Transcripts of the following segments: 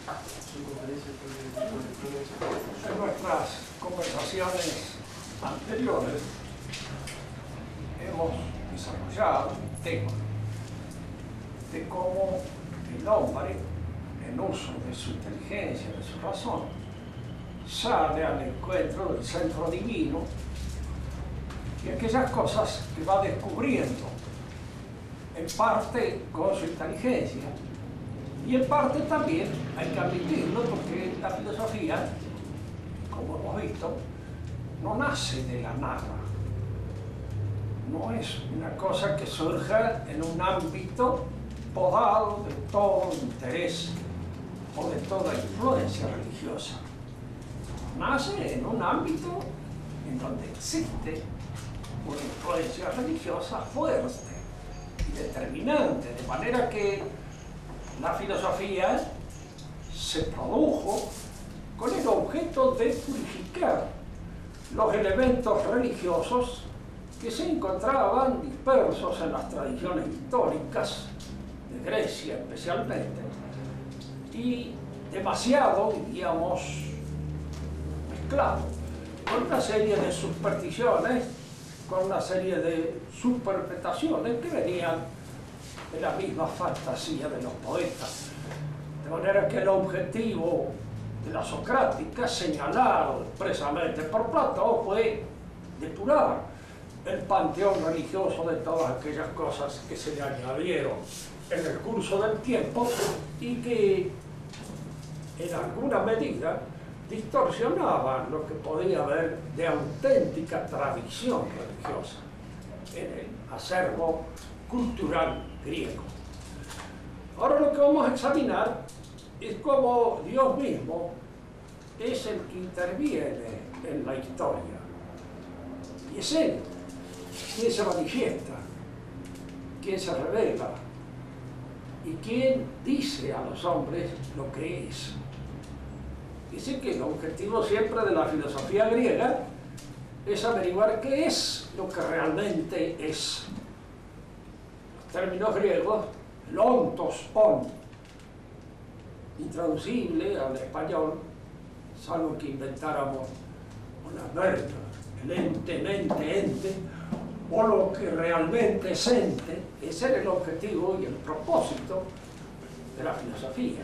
En nuestras conversaciones anteriores hemos desarrollado un tema de cómo el hombre, en uso de su inteligencia, de su razón, sale al encuentro del centro divino y aquellas cosas que va descubriendo, en parte con su inteligencia, y en parte también, hay que admitirlo, porque la filosofía, como hemos visto, no nace de la nada. No es una cosa que surja en un ámbito podado de todo interés o de toda influencia religiosa. Nace en un ámbito en donde existe una influencia religiosa fuerte y determinante, de manera que la filosofía se produjo con el objeto de purificar los elementos religiosos que se encontraban dispersos en las tradiciones históricas de Grecia especialmente, y demasiado, diríamos, mezclado con una serie de supersticiones, con una serie de superpetaciones que venían de la misma fantasía de los poetas. De manera que el objetivo de la socrática, señalado expresamente por Platón, fue depurar el panteón religioso de todas aquellas cosas que se le añadieron en el curso del tiempo y que en alguna medida distorsionaban lo que podía haber de auténtica tradición religiosa en el acervo cultural griego. Ahora lo que vamos a examinar es cómo Dios mismo es el que interviene en la historia. Y es Él quien se manifiesta, quien se revela y quien dice a los hombres lo que es. Dice que el objetivo siempre de la filosofía griega es averiguar qué es lo que realmente es. Los términos griegos, el ontos, on, intraducible al español, salvo que inventáramos una verba, el ente, mente, ente, o lo que realmente es ente. Ese era el objetivo y el propósito de la filosofía.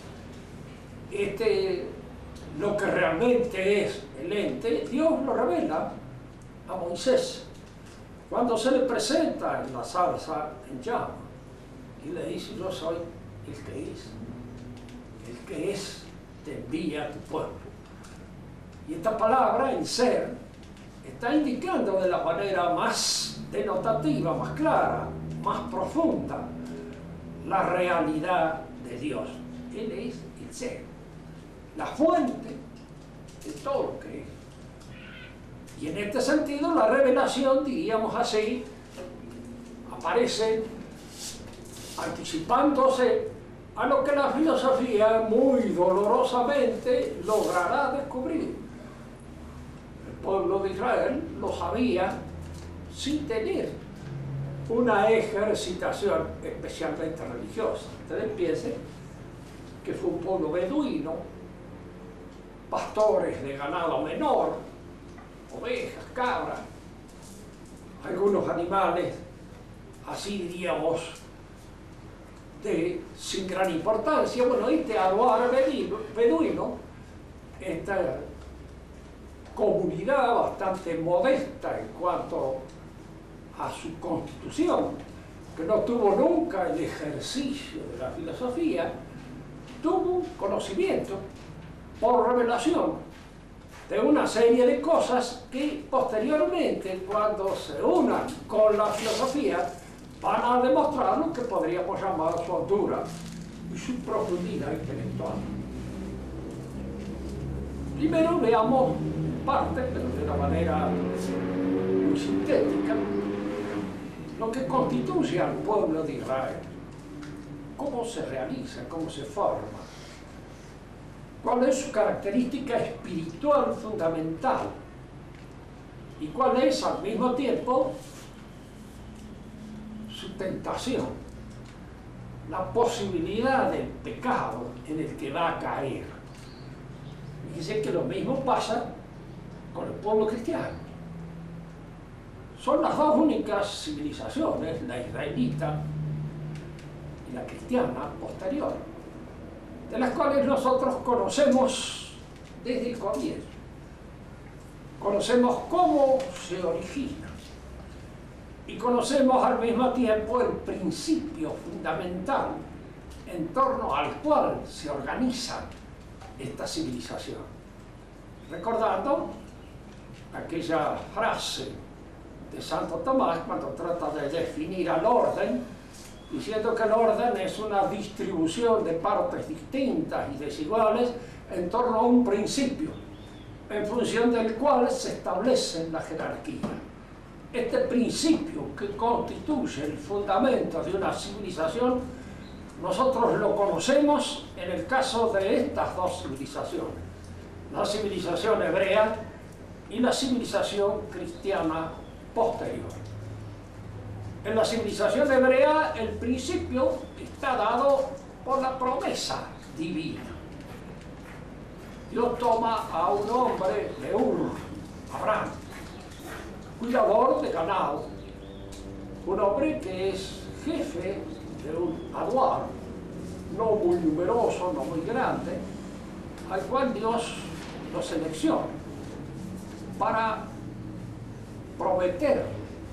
Lo que realmente es el ente, Dios lo revela a Moisés cuando se le presenta en la zarza en llama y le dice: yo soy el que es te envía a tu pueblo. Y esta palabra, en ser, está indicando de la manera más denotativa, más clara, más profunda, la realidad de Dios. Él es el ser, la fuente de todo lo que es. Y en este sentido la revelación, diríamos así, aparece anticipándose a lo que la filosofía muy dolorosamente logrará descubrir. El pueblo de Israel lo sabía sin tener una ejercitación especialmente religiosa. Ustedes piensen que fue un pueblo beduino, pastores de ganado menor, ovejas, cabras, algunos animales, así diríamos, sin gran importancia. Bueno, este aduar beduino, esta comunidad bastante modesta en cuanto a su constitución, que no tuvo nunca el ejercicio de la filosofía, tuvo conocimiento por revelación de una serie de cosas que posteriormente, cuando se unan con la filosofía, van a demostrar lo que podríamos llamar su altura y su profundidad intelectual. Primero veamos parte, pero de una manera muy sintética, lo que constituye al pueblo de Israel, cómo se realiza, cómo se forma, cuál es su característica espiritual fundamental y cuál es al mismo tiempo su tentación. la posibilidad del pecado en el que va a caer. Fíjense que lo mismo pasa con el pueblo cristiano. Son las dos únicas civilizaciones, la israelita y la cristiana posterior, de las cuales nosotros conocemos desde el comienzo. Conocemos cómo se origina y conocemos al mismo tiempo el principio fundamental en torno al cual se organiza esta civilización. Recordando aquella frase de Santo Tomás cuando trata de definir al orden, diciendo que el orden es una distribución de partes distintas y desiguales en torno a un principio, en función del cual se establece la jerarquía. Este principio que constituye el fundamento de una civilización, nosotros lo conocemos en el caso de estas dos civilizaciones, la civilización hebrea y la civilización cristiana posterior. En la civilización hebrea el principio está dado por la promesa divina. Dios toma a un hombre de Ur, Abraham, cuidador de ganado, un hombre que es jefe de un aduar, no muy numeroso, no muy grande, al cual Dios lo selecciona para prometer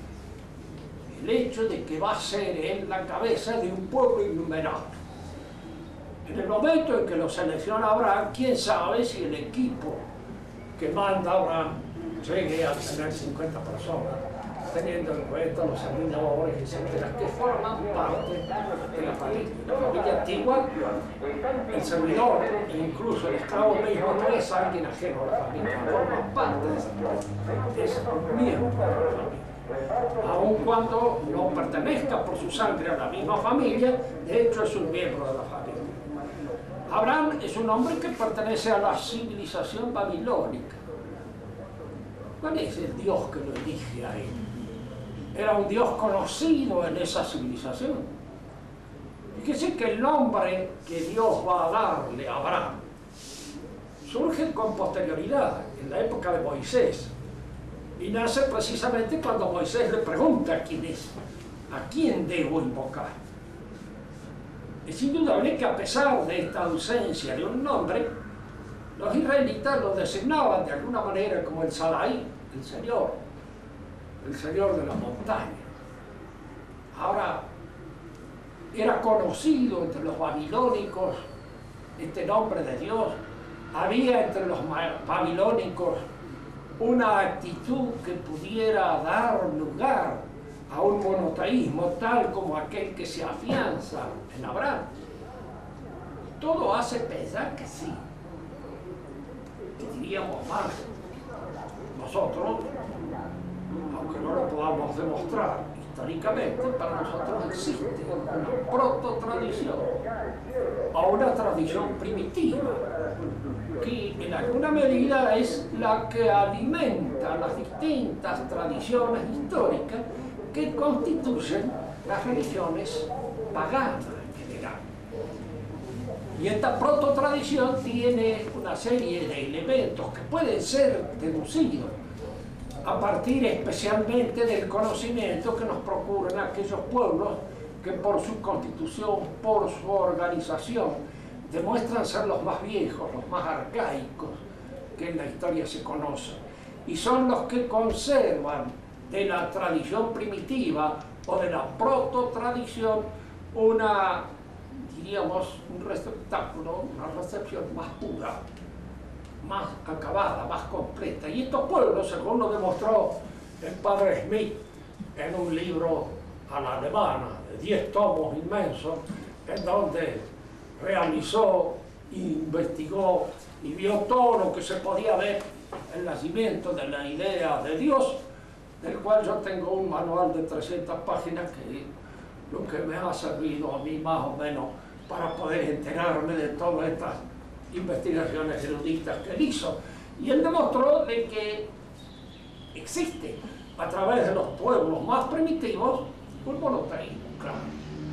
el hecho de que va a ser él la cabeza de un pueblo innumerable. En el momento en que lo selecciona Abraham, quién sabe si el equipo que manda Abraham llegue a tener 50 personas, teniendo en cuenta los servidores, etcétera, que forman parte de la familia antigua. El servidor, e incluso el esclavo mismo, no es alguien ajeno a la familia, forma parte de esa familia, es un miembro de la familia. Aun cuando no pertenezca por su sangre a la misma familia, de hecho es un miembro de la familia. Abraham es un hombre que pertenece a la civilización babilónica. ¿Cuál es el Dios que lo elige a él? Era un Dios conocido en esa civilización. Fíjese que el nombre que Dios va a darle a Abraham surge con posterioridad, en la época de Moisés, y nace precisamente cuando Moisés le pregunta quién es, a quién debo invocar. Es indudable que a pesar de esta ausencia de un nombre, los israelitas lo designaban de alguna manera como el Sadai, el Señor de la montaña. Ahora, era conocido entre los babilónicos este nombre de Dios. Había entre los babilónicos una actitud que pudiera dar lugar a un monoteísmo tal como aquel que se afianza en Abraham. Todo hace pensar que sí, que diríamos más. Nosotros, aunque no lo podamos demostrar históricamente, para nosotros existe una proto-tradición o una tradición primitiva que en alguna medida es la que alimenta las distintas tradiciones históricas que constituyen las religiones paganas en general. Y esta proto-tradición tiene una serie de elementos que pueden ser deducidos a partir especialmente del conocimiento que nos procuran aquellos pueblos que por su constitución, por su organización, demuestran ser los más viejos, los más arcaicos que en la historia se conocen. Y son los que conservan de la tradición primitiva o de la proto-tradición una, diríamos, un receptáculo, una recepción más pura, más acabada, más completa. Y estos pueblos, según lo demostró el padre Smith en un libro a la alemana de 10 tomos inmensos, en donde realizó, investigó y vio todo lo que se podía ver el nacimiento de la idea de Dios, del cual yo tengo un manual de 300 páginas que lo que me ha servido a mí más o menos para poder enterarme de todas estas investigaciones eruditas que él hizo. Y él demostró de que existe a través de los pueblos más primitivos un monoteísmo, claro.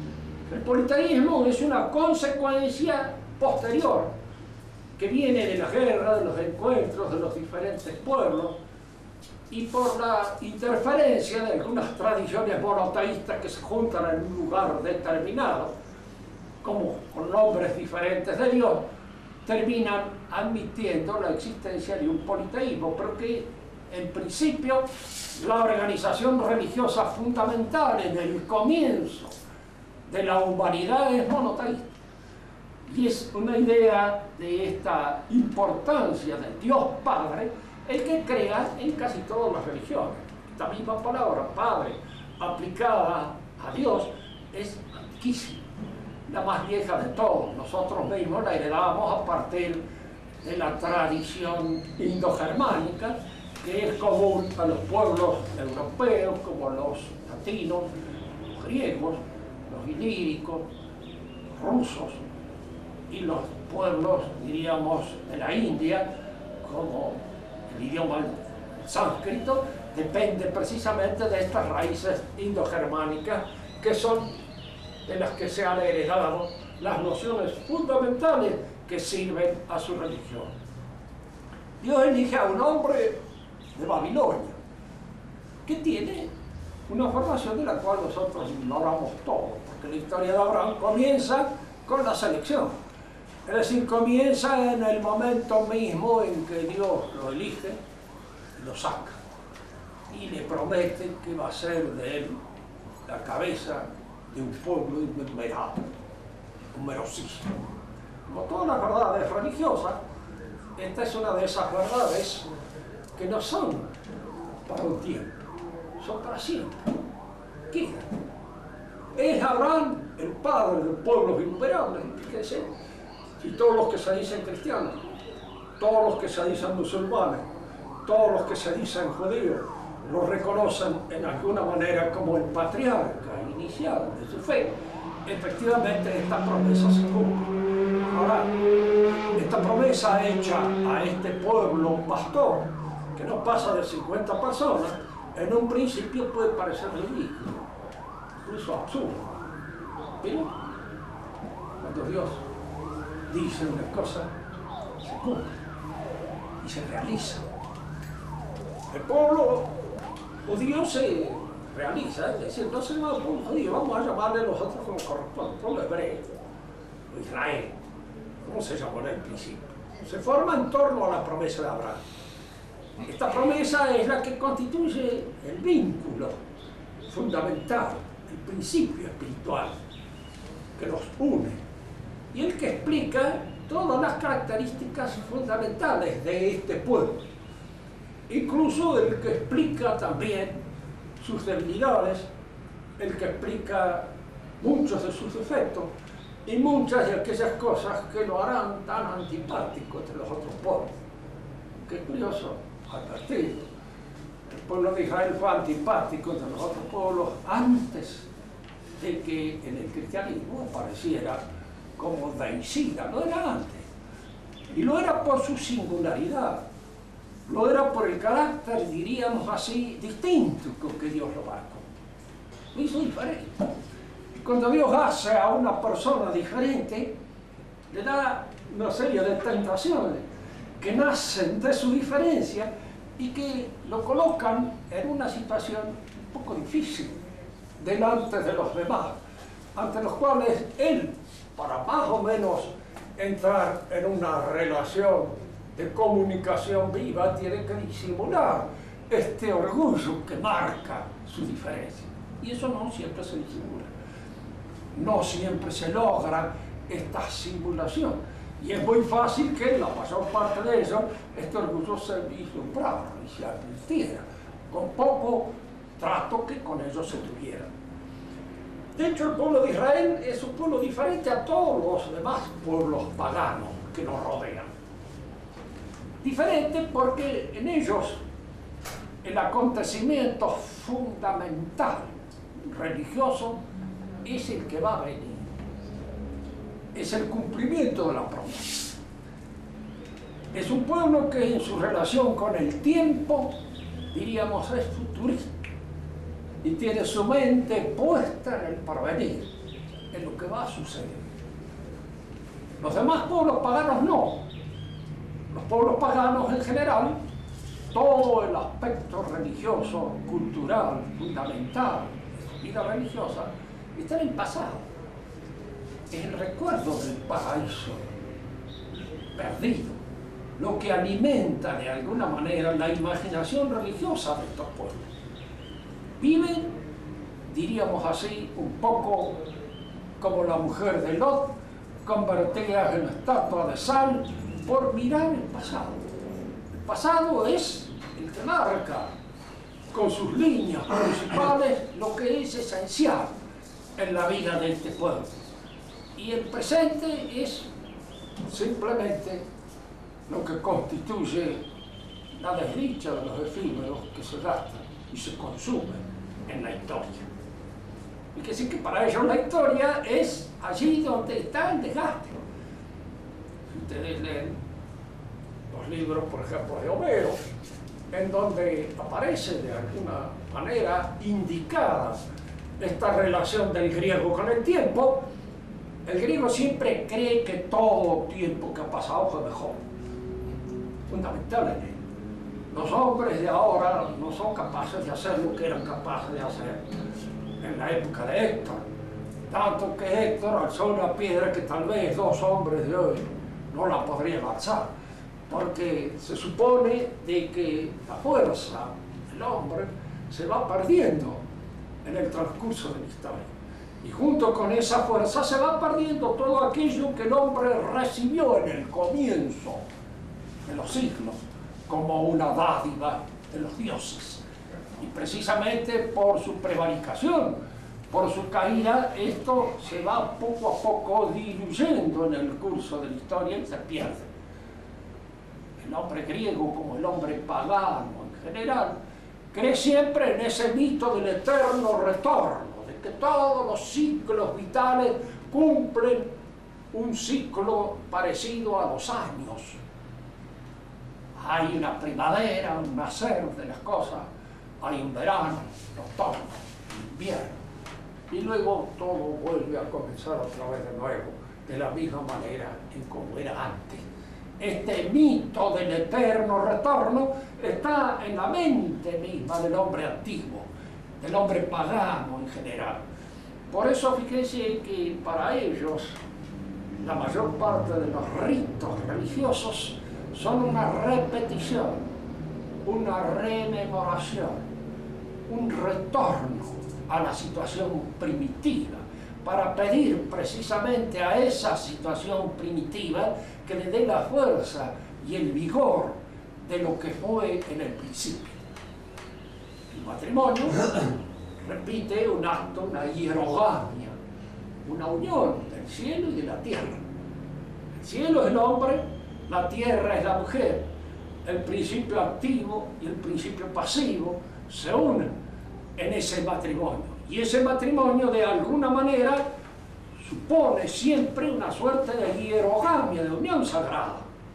El politeísmo es una consecuencia posterior que viene de las guerras, de los encuentros de los diferentes pueblos y por la interferencia de algunas tradiciones monoteístas que se juntan en un lugar determinado, como con nombres diferentes de Dios, terminan admitiendo la existencia de un politeísmo, pero que en principio la organización religiosa fundamental en el comienzo de la humanidad es monoteísta. Y es una idea de esta importancia del Dios Padre el que crea en casi todas las religiones. Esta misma palabra, Padre, aplicada a Dios, es antiquísima, la más vieja de todos. Nosotros mismos la heredamos a partir de la tradición indogermánica, que es común a los pueblos europeos, como los latinos, los griegos, los ilíricos, rusos, y los pueblos, diríamos, de la India, como el idioma sánscrito, depende precisamente de estas raíces indogermánicas que son de las que se han heredado las nociones fundamentales que sirven a su religión. Dios elige a un hombre de Babilonia que tiene una formación de la cual nosotros ignoramos todo, porque la historia de Abraham comienza con la selección. Es decir, comienza en el momento mismo en que Dios lo elige y lo saca. Y le promete que va a ser de él la cabeza de un pueblo innumerable, numerosísimo. Como todas las verdades religiosas, esta es una de esas verdades que no son para un tiempo, son para siempre. Quedan. Es Abraham el padre de pueblos innumerables, fíjense. Y todos los que se dicen cristianos, todos los que se dicen musulmanes, todos los que se dicen judíos, lo reconocen en alguna manera como el patriarca inicial de su fe. Efectivamente, esta promesa se cumple. Ahora, esta promesa hecha a este pueblo pastor, que no pasa de 50 personas, en un principio puede parecer ridículo, incluso absurdo. Pero cuando Dios dice una cosa, se cumple y se realiza. El pueblo judío se realiza, es decir, no se llama pueblo judío, vamos a llamarle nosotros como corresponde, pueblo hebreo, o Israel, como se llamó en el principio. Se forma en torno a la promesa de Abraham. Esta promesa es la que constituye el vínculo fundamental, el principio espiritual que los une y el que explica todas las características fundamentales de este pueblo, incluso el que explica también sus debilidades, el que explica muchos de sus defectos y muchas de aquellas cosas que lo harán tan antipático entre los otros pueblos. Qué curioso advertir, el pueblo de Israel fue antipático entre los otros pueblos antes de que en el cristianismo apareciera como deicida, lo era antes. Y lo era por su singularidad, lo era por el carácter, diríamos así, distinto con que Dios lo marcó. Lo hizo diferente. Y cuando Dios hace a una persona diferente, le da una serie de tentaciones que nacen de su diferencia y que lo colocan en una situación un poco difícil delante de los demás, ante los cuales él, para más o menos entrar en una relación de comunicación viva, tiene que disimular este orgullo que marca su diferencia. Y eso no siempre se disimula. No siempre se logra esta simulación. Y es muy fácil que en la mayor parte de ellos este orgullo se vislumbrara y se advirtiera, con poco trato que con ellos se tuviera. De hecho, el pueblo de Israel es un pueblo diferente a todos los demás pueblos paganos que nos rodean. Diferente porque en ellos el acontecimiento fundamental religioso es el que va a venir. Es el cumplimiento de la promesa. Es un pueblo que en su relación con el tiempo, diríamos, es futurista y tiene su mente puesta en el porvenir, es lo que va a suceder. Los demás pueblos paganos no. Los pueblos paganos en general, todo el aspecto religioso, cultural, fundamental de su vida religiosa, está en el pasado. Es el recuerdo del paraíso perdido, lo que alimenta de alguna manera la imaginación religiosa de estos pueblos. Viven, diríamos así, un poco como la mujer de Lot, convertida en estatua de sal por mirar el pasado. El pasado es el que marca con sus líneas principales lo que es esencial en la vida de este pueblo. Y el presente es simplemente lo que constituye la desdicha de los efímeros que se gastan y se consumen en la historia. Y que sí que para ellos la historia es allí donde está el desgaste. Si ustedes leen los libros, por ejemplo, de Homero, en donde aparece de alguna manera indicada esta relación del griego con el tiempo, el griego siempre cree que todo tiempo que ha pasado fue mejor. Fundamental en él. Los hombres de ahora no son capaces de hacer lo que eran capaces de hacer en la época de Héctor. Tanto que Héctor alzó una piedra que tal vez 2 hombres de hoy no la podrían alzar. Porque se supone de que la fuerza del hombre se va perdiendo en el transcurso de la historia. Y junto con esa fuerza se va perdiendo todo aquello que el hombre recibió en el comienzo de los siglos como una dádiva de los dioses. Y precisamente por su prevaricación, por su caída, esto se va poco a poco diluyendo en el curso de la historia y se pierde. El hombre griego, como el hombre pagano en general, cree siempre en ese mito del eterno retorno, de que todos los ciclos vitales cumplen un ciclo parecido a los años. Hay una primavera, un nacer de las cosas, hay un verano, un otoño, un invierno, y luego todo vuelve a comenzar otra vez de nuevo, de la misma manera en como era antes. Este mito del eterno retorno está en la mente misma del hombre antiguo, del hombre pagano en general. Por eso fíjense que para ellos la mayor parte de los ritos religiosos son una repetición, una rememoración, un retorno a la situación primitiva, para pedir precisamente a esa situación primitiva que le dé la fuerza y el vigor de lo que fue en el principio. El matrimonio repite un acto, una hierogamia, una unión del cielo y de la tierra. El cielo es el hombre, la tierra es la mujer. El principio activo y el principio pasivo se unen en ese matrimonio. Y ese matrimonio, de alguna manera, supone siempre una suerte de hierogamia, de unión sagrada.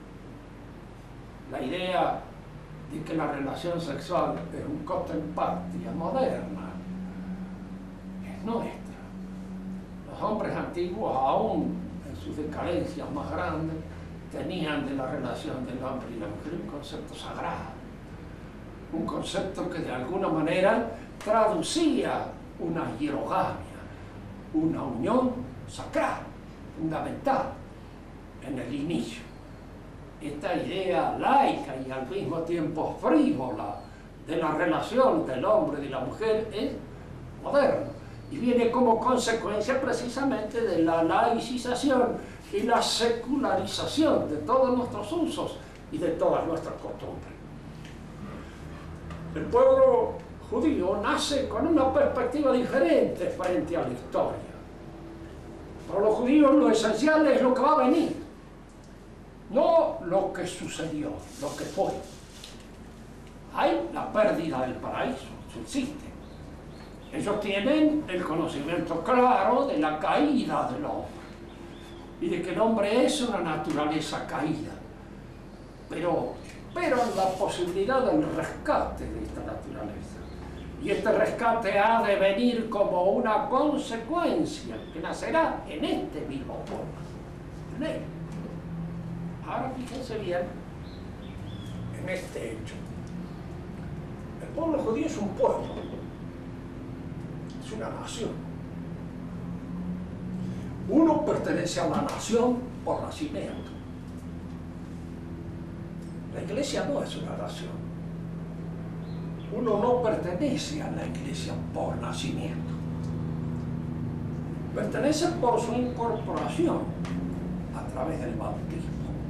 La idea de que la relación sexual es un costo en patria moderna es nuestra. Los hombres antiguos, aún en sus decadencias más grandes, tenían de la relación del hombre y la mujer un concepto sagrado, un concepto que de alguna manera traducía una hierogamia, una unión sacral, fundamental en el inicio. Esta idea laica y al mismo tiempo frívola de la relación del hombre y de la mujer es moderna y viene como consecuencia precisamente de la laicización y la secularización de todos nuestros usos y de todas nuestras costumbres. El pueblo judío nace con una perspectiva diferente frente a la historia. Para los judíos lo esencial es lo que va a venir, no lo que sucedió, lo que fue. Hay la pérdida del paraíso, eso existe. Ellos tienen el conocimiento claro de la caída del hombre y de que el hombre es una naturaleza caída, pero esperan la posibilidad del rescate de esta naturaleza. Y este rescate ha de venir como una consecuencia que nacerá en este mismo pueblo, en él. Ahora fíjense bien en este hecho. El pueblo judío es un pueblo, es una nación. Uno pertenece a la nación por nacimiento. La iglesia no es una nación. Uno no pertenece a la iglesia por nacimiento. Pertenece por su incorporación a través del bautismo.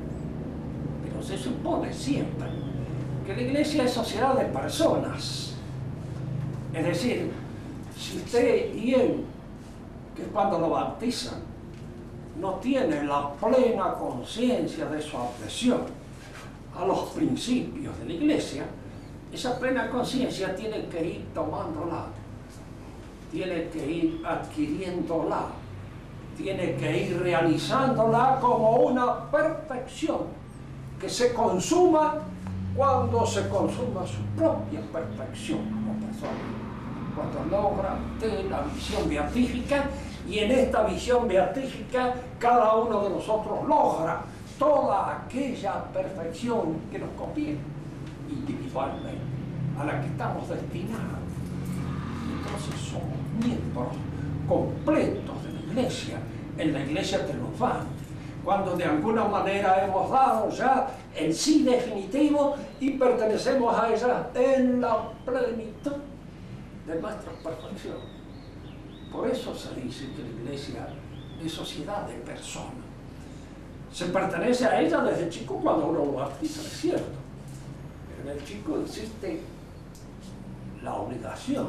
Pero se supone siempre que la iglesia es sociedad de personas. Es decir, si usted y él, que cuando lo bautizan, no tienen la plena conciencia de su adhesión a los principios de la iglesia, esa plena conciencia tiene que ir tomándola, tiene que ir adquiriéndola, tiene que ir realizándola como una perfección que se consuma cuando se consuma su propia perfección como persona, cuando logra tener la visión beatífica, y en esta visión beatífica cada uno de nosotros logra toda aquella perfección que nos conviene individualmente, a la que estamos destinados. Entonces somos miembros completos de la iglesia, en la iglesia triunfante, cuando de alguna manera hemos dado ya el sí definitivo y pertenecemos a ella en la plenitud de nuestra perfección. Por eso se dice que la iglesia es sociedad de personas. Se pertenece a ella desde chico cuando uno lo bautiza, es cierto. Pero en el chico existe la obligación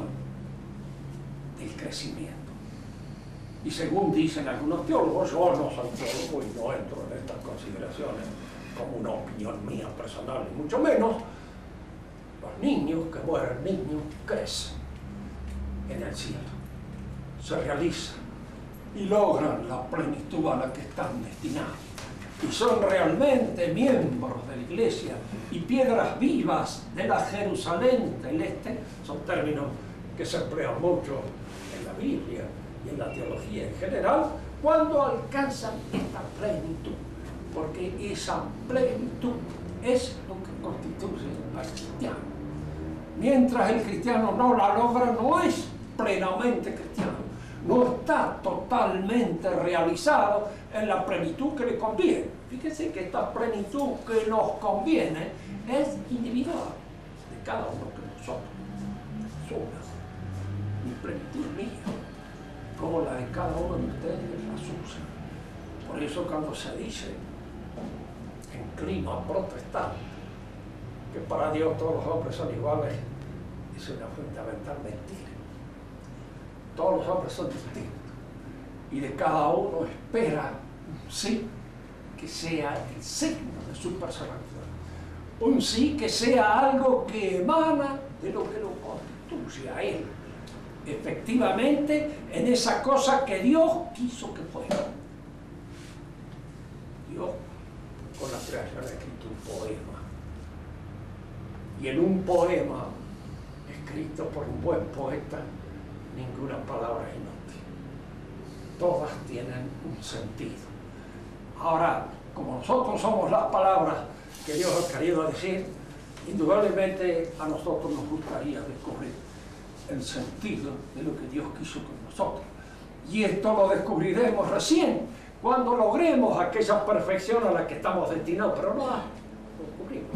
del crecimiento. Y según dicen algunos teólogos, yo no soy teólogo y no entro en estas consideraciones como una opinión mía personal, ni mucho menos, los niños que mueren niños crecen en el cielo, se realizan y logran la plenitud a la que están destinados. Y son realmente miembros de la iglesia y piedras vivas de la Jerusalén celeste, son términos que se emplean mucho en la Biblia y en la teología en general, cuando alcanzan esta plenitud, porque esa plenitud es lo que constituye al cristiano. Mientras el cristiano no la logra, no es plenamente cristiano, no está totalmente realizado en la plenitud que le conviene. Fíjense que esta plenitud que nos conviene es individual de cada uno de nosotros. Es una. Mi plenitud mía, como la de cada uno de ustedes, la suya. Por eso cuando se dice en clima protestante que para Dios todos los hombres son iguales, es una fundamental mentira. Todos los hombres son distintos y de cada uno espera un sí que sea el signo de su personalidad, un sí que sea algo que emana de lo que lo constituye a él, efectivamente en esa cosa que Dios quiso que fuera. Dios con la creación ha escrito un poema, y en un poema escrito por un buen poeta ninguna palabra es inútil, todas tienen un sentido. Ahora, como nosotros somos las palabras que Dios ha querido decir, indudablemente a nosotros nos gustaría descubrir el sentido de lo que Dios quiso con nosotros. Y esto lo descubriremos recién, cuando logremos aquella perfección a la que estamos destinados, pero no la descubrimos.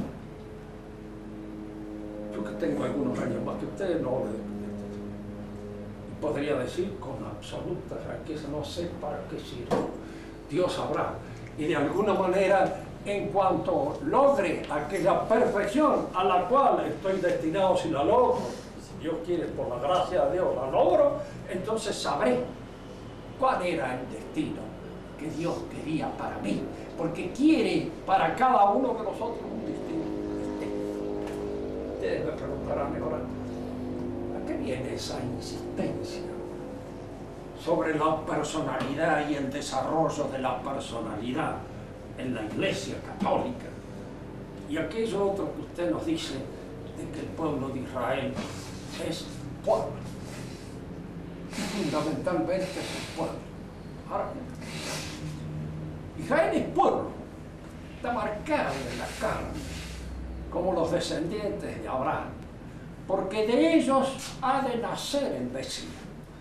Yo que tengo algunos años más que ustedes, no lo he descubierto. Y podría decir con absoluta franqueza, no sé para qué sirve. Dios sabrá. Y de alguna manera, en cuanto logre aquella perfección a la cual estoy destinado, si la logro, si Dios quiere, por la gracia de Dios la logro, entonces sabré cuál era el destino que Dios quería para mí, porque quiere para cada uno de nosotros un destino. Ustedes me preguntarán ahora, ¿a qué viene esa insistencia sobre la personalidad y el desarrollo de la personalidad en la Iglesia Católica? Y aquello otro que usted nos dice de que el pueblo de Israel es pueblo. Fundamentalmente es el pueblo. Ahora, Israel es pueblo, está marcado en la carne, como los descendientes de Abraham, porque de ellos ha de nacer el Mesías.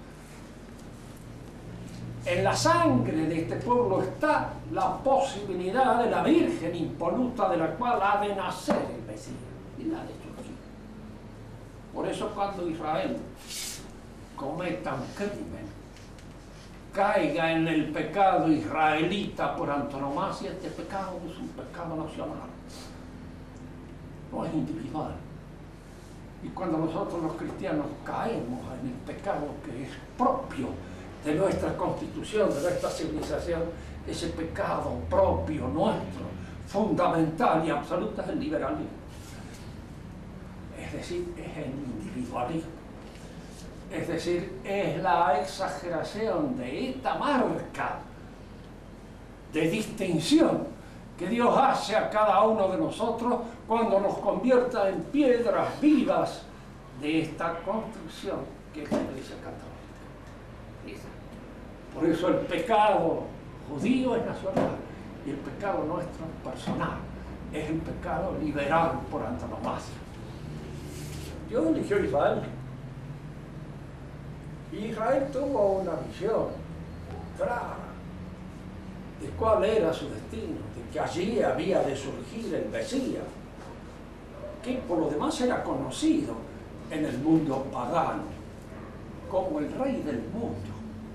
En la sangre de este pueblo está la posibilidad de la Virgen impoluta, de la cual ha de nacer el Mesías y la de surgir. Por eso cuando Israel cometa un crimen, caiga en el pecado israelita por antonomasia, este pecado es un pecado nacional, no es individual. Y cuando nosotros los cristianos caemos en el pecado que es propio de nuestra constitución, de nuestra civilización, ese pecado propio nuestro, fundamental y absoluto, es el liberalismo. Es decir, es el individualismo. Es decir, es la exageración de esta marca de distinción que Dios hace a cada uno de nosotros cuando nos convierta en piedras vivas de esta construcción que es la Iglesia Católica. Por eso el pecado judío es nacional y el pecado nuestro personal. Es el pecado liberal por antonomasia. Dios eligió a Israel. Y Israel tuvo una visión clara de cuál era su destino, de que allí había de surgir el Mesías, que por lo demás era conocido en el mundo pagano como el rey del mundo.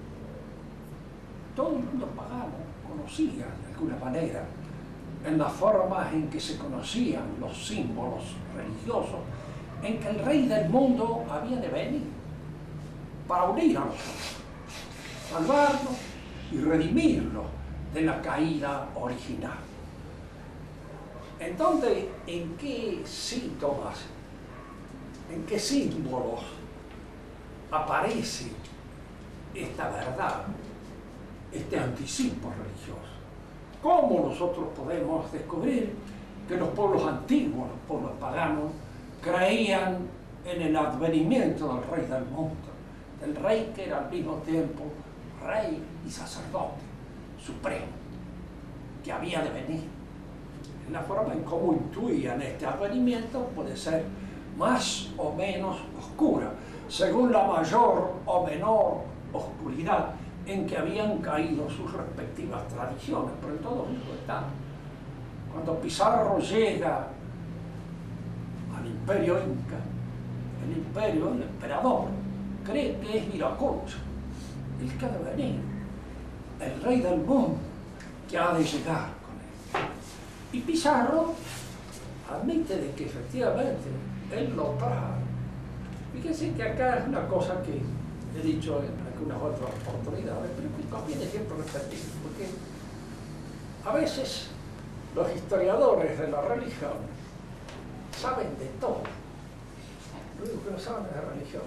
Todo el mundo pagano conocía de alguna manera, en las formas en que se conocían los símbolos religiosos, en que el rey del mundo había de venir para unir a nosotros, salvarnos y redimirnos de la caída original. Entonces, ¿en qué síntomas, en qué símbolos aparece esta verdad, este anticipo religioso? ¿Cómo nosotros podemos descubrir que los pueblos antiguos, los pueblos paganos, creían en el advenimiento del rey del mundo, del rey que era al mismo tiempo rey y sacerdote supremo, que había de venir? En la forma en cómo intuían este advenimiento puede ser más o menos oscura, según la mayor o menor oscuridad en que habían caído sus respectivas tradiciones, pero en todo eso está. Cuando Pizarro llega al imperio inca, el emperador, cree que es Viracocha el que ha de venir, el rey del mundo que ha de llegar con él. Y Pizarro admite de que efectivamente él lo trae. Fíjense que acá es una cosa que he dicho en algunas otras oportunidades, pero que conviene siempre repetir, porque a veces los historiadores de la religión saben de todo. Lo único que no saben es de religión.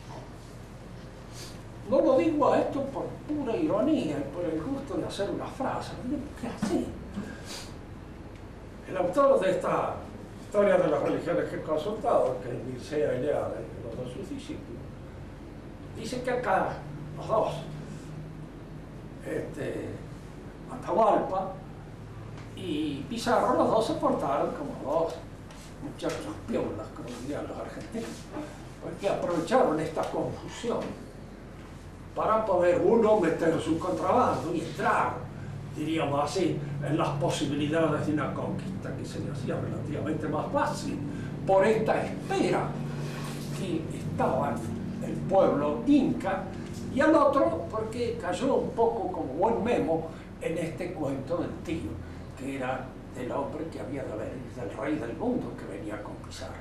No lo digo a esto por pura ironía y por el gusto de hacer una frase, que así. El autor de esta historia de las religiones que he consultado, que es Mircea Eliade, y los de sus discípulos, dice que acá los dos, Atahualpa y Pizarro, los dos se portaron como dos muchachos piolas, como dirían los argentinos, porque aprovecharon esta confusión para poder uno meter su contrabando y entrar, diríamos así, en las posibilidades de una conquista que se le hacía relativamente más fácil por esta espera que estaba el pueblo inca, y al otro porque cayó un poco como buen memo en este cuento del tío, que era del hombre que había de venir, del rey del mundo que venía con Pizarro.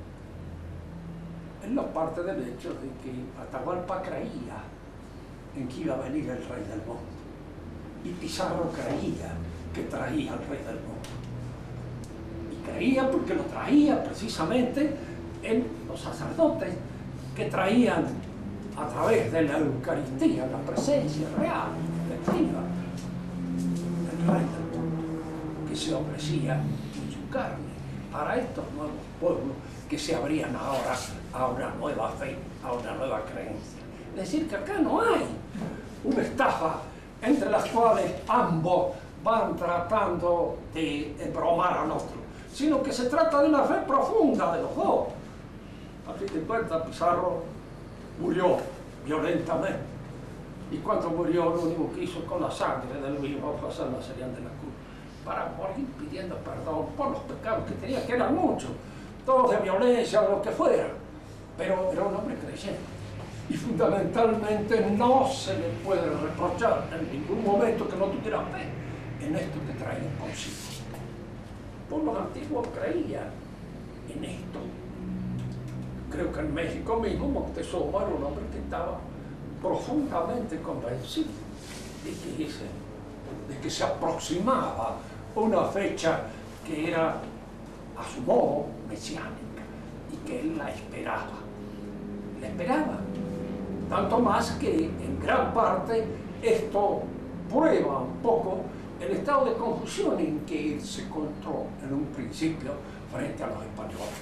Él no parte del hecho de que Atahualpa creía en que iba a venir el rey del mundo, y Pizarro creía que traía al rey del mundo, y creía porque lo traía precisamente en los sacerdotes que traían a través de la Eucaristía, la presencia real, efectiva, el rey del mundo, que se ofrecía en su carne para estos nuevos pueblos que se abrían ahora a una nueva fe, a una nueva creencia. Es decir, que acá no hay una estafa entre las cuales ambos van tratando de bromar al otro, sino que se trata de una fe profunda de los dos. A fin de cuentas, Pizarro murió violentamente, y cuando murió lo único que hizo con la sangre del mismo fue hacer la señal de la cruz, para morir pidiendo perdón por los pecados que tenía, que eran muchos, todos de violencia o lo que fuera, pero era un hombre creyente. Y fundamentalmente no se le puede reprochar en ningún momento que no tuviera fe en esto que traía consigo. Pues los antiguos creían en esto. Creo que en México mismo Moctezuma era un hombre que estaba profundamente convencido de que se aproximaba una fecha que era a su modo mesiánica y que él la esperaba. La esperaba. Tanto más que en gran parte esto prueba un poco el estado de confusión en que él se encontró en un principio frente a los españoles.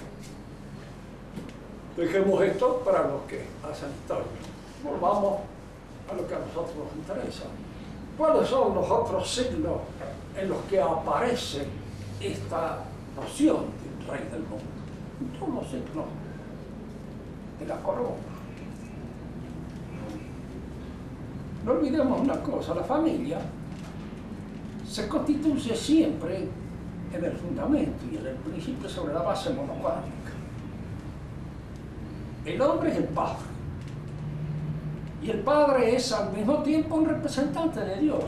Dejemos esto para los que hacen historia. Volvamos a lo que a nosotros nos interesa. ¿Cuáles son los otros signos en los que aparece esta noción del rey del mundo? Todos los signos de la corona. No olvidemos una cosa, la familia se constituye siempre en el fundamento y en el principio sobre la base monogámica. El hombre es el padre, y el padre es al mismo tiempo un representante de Dios.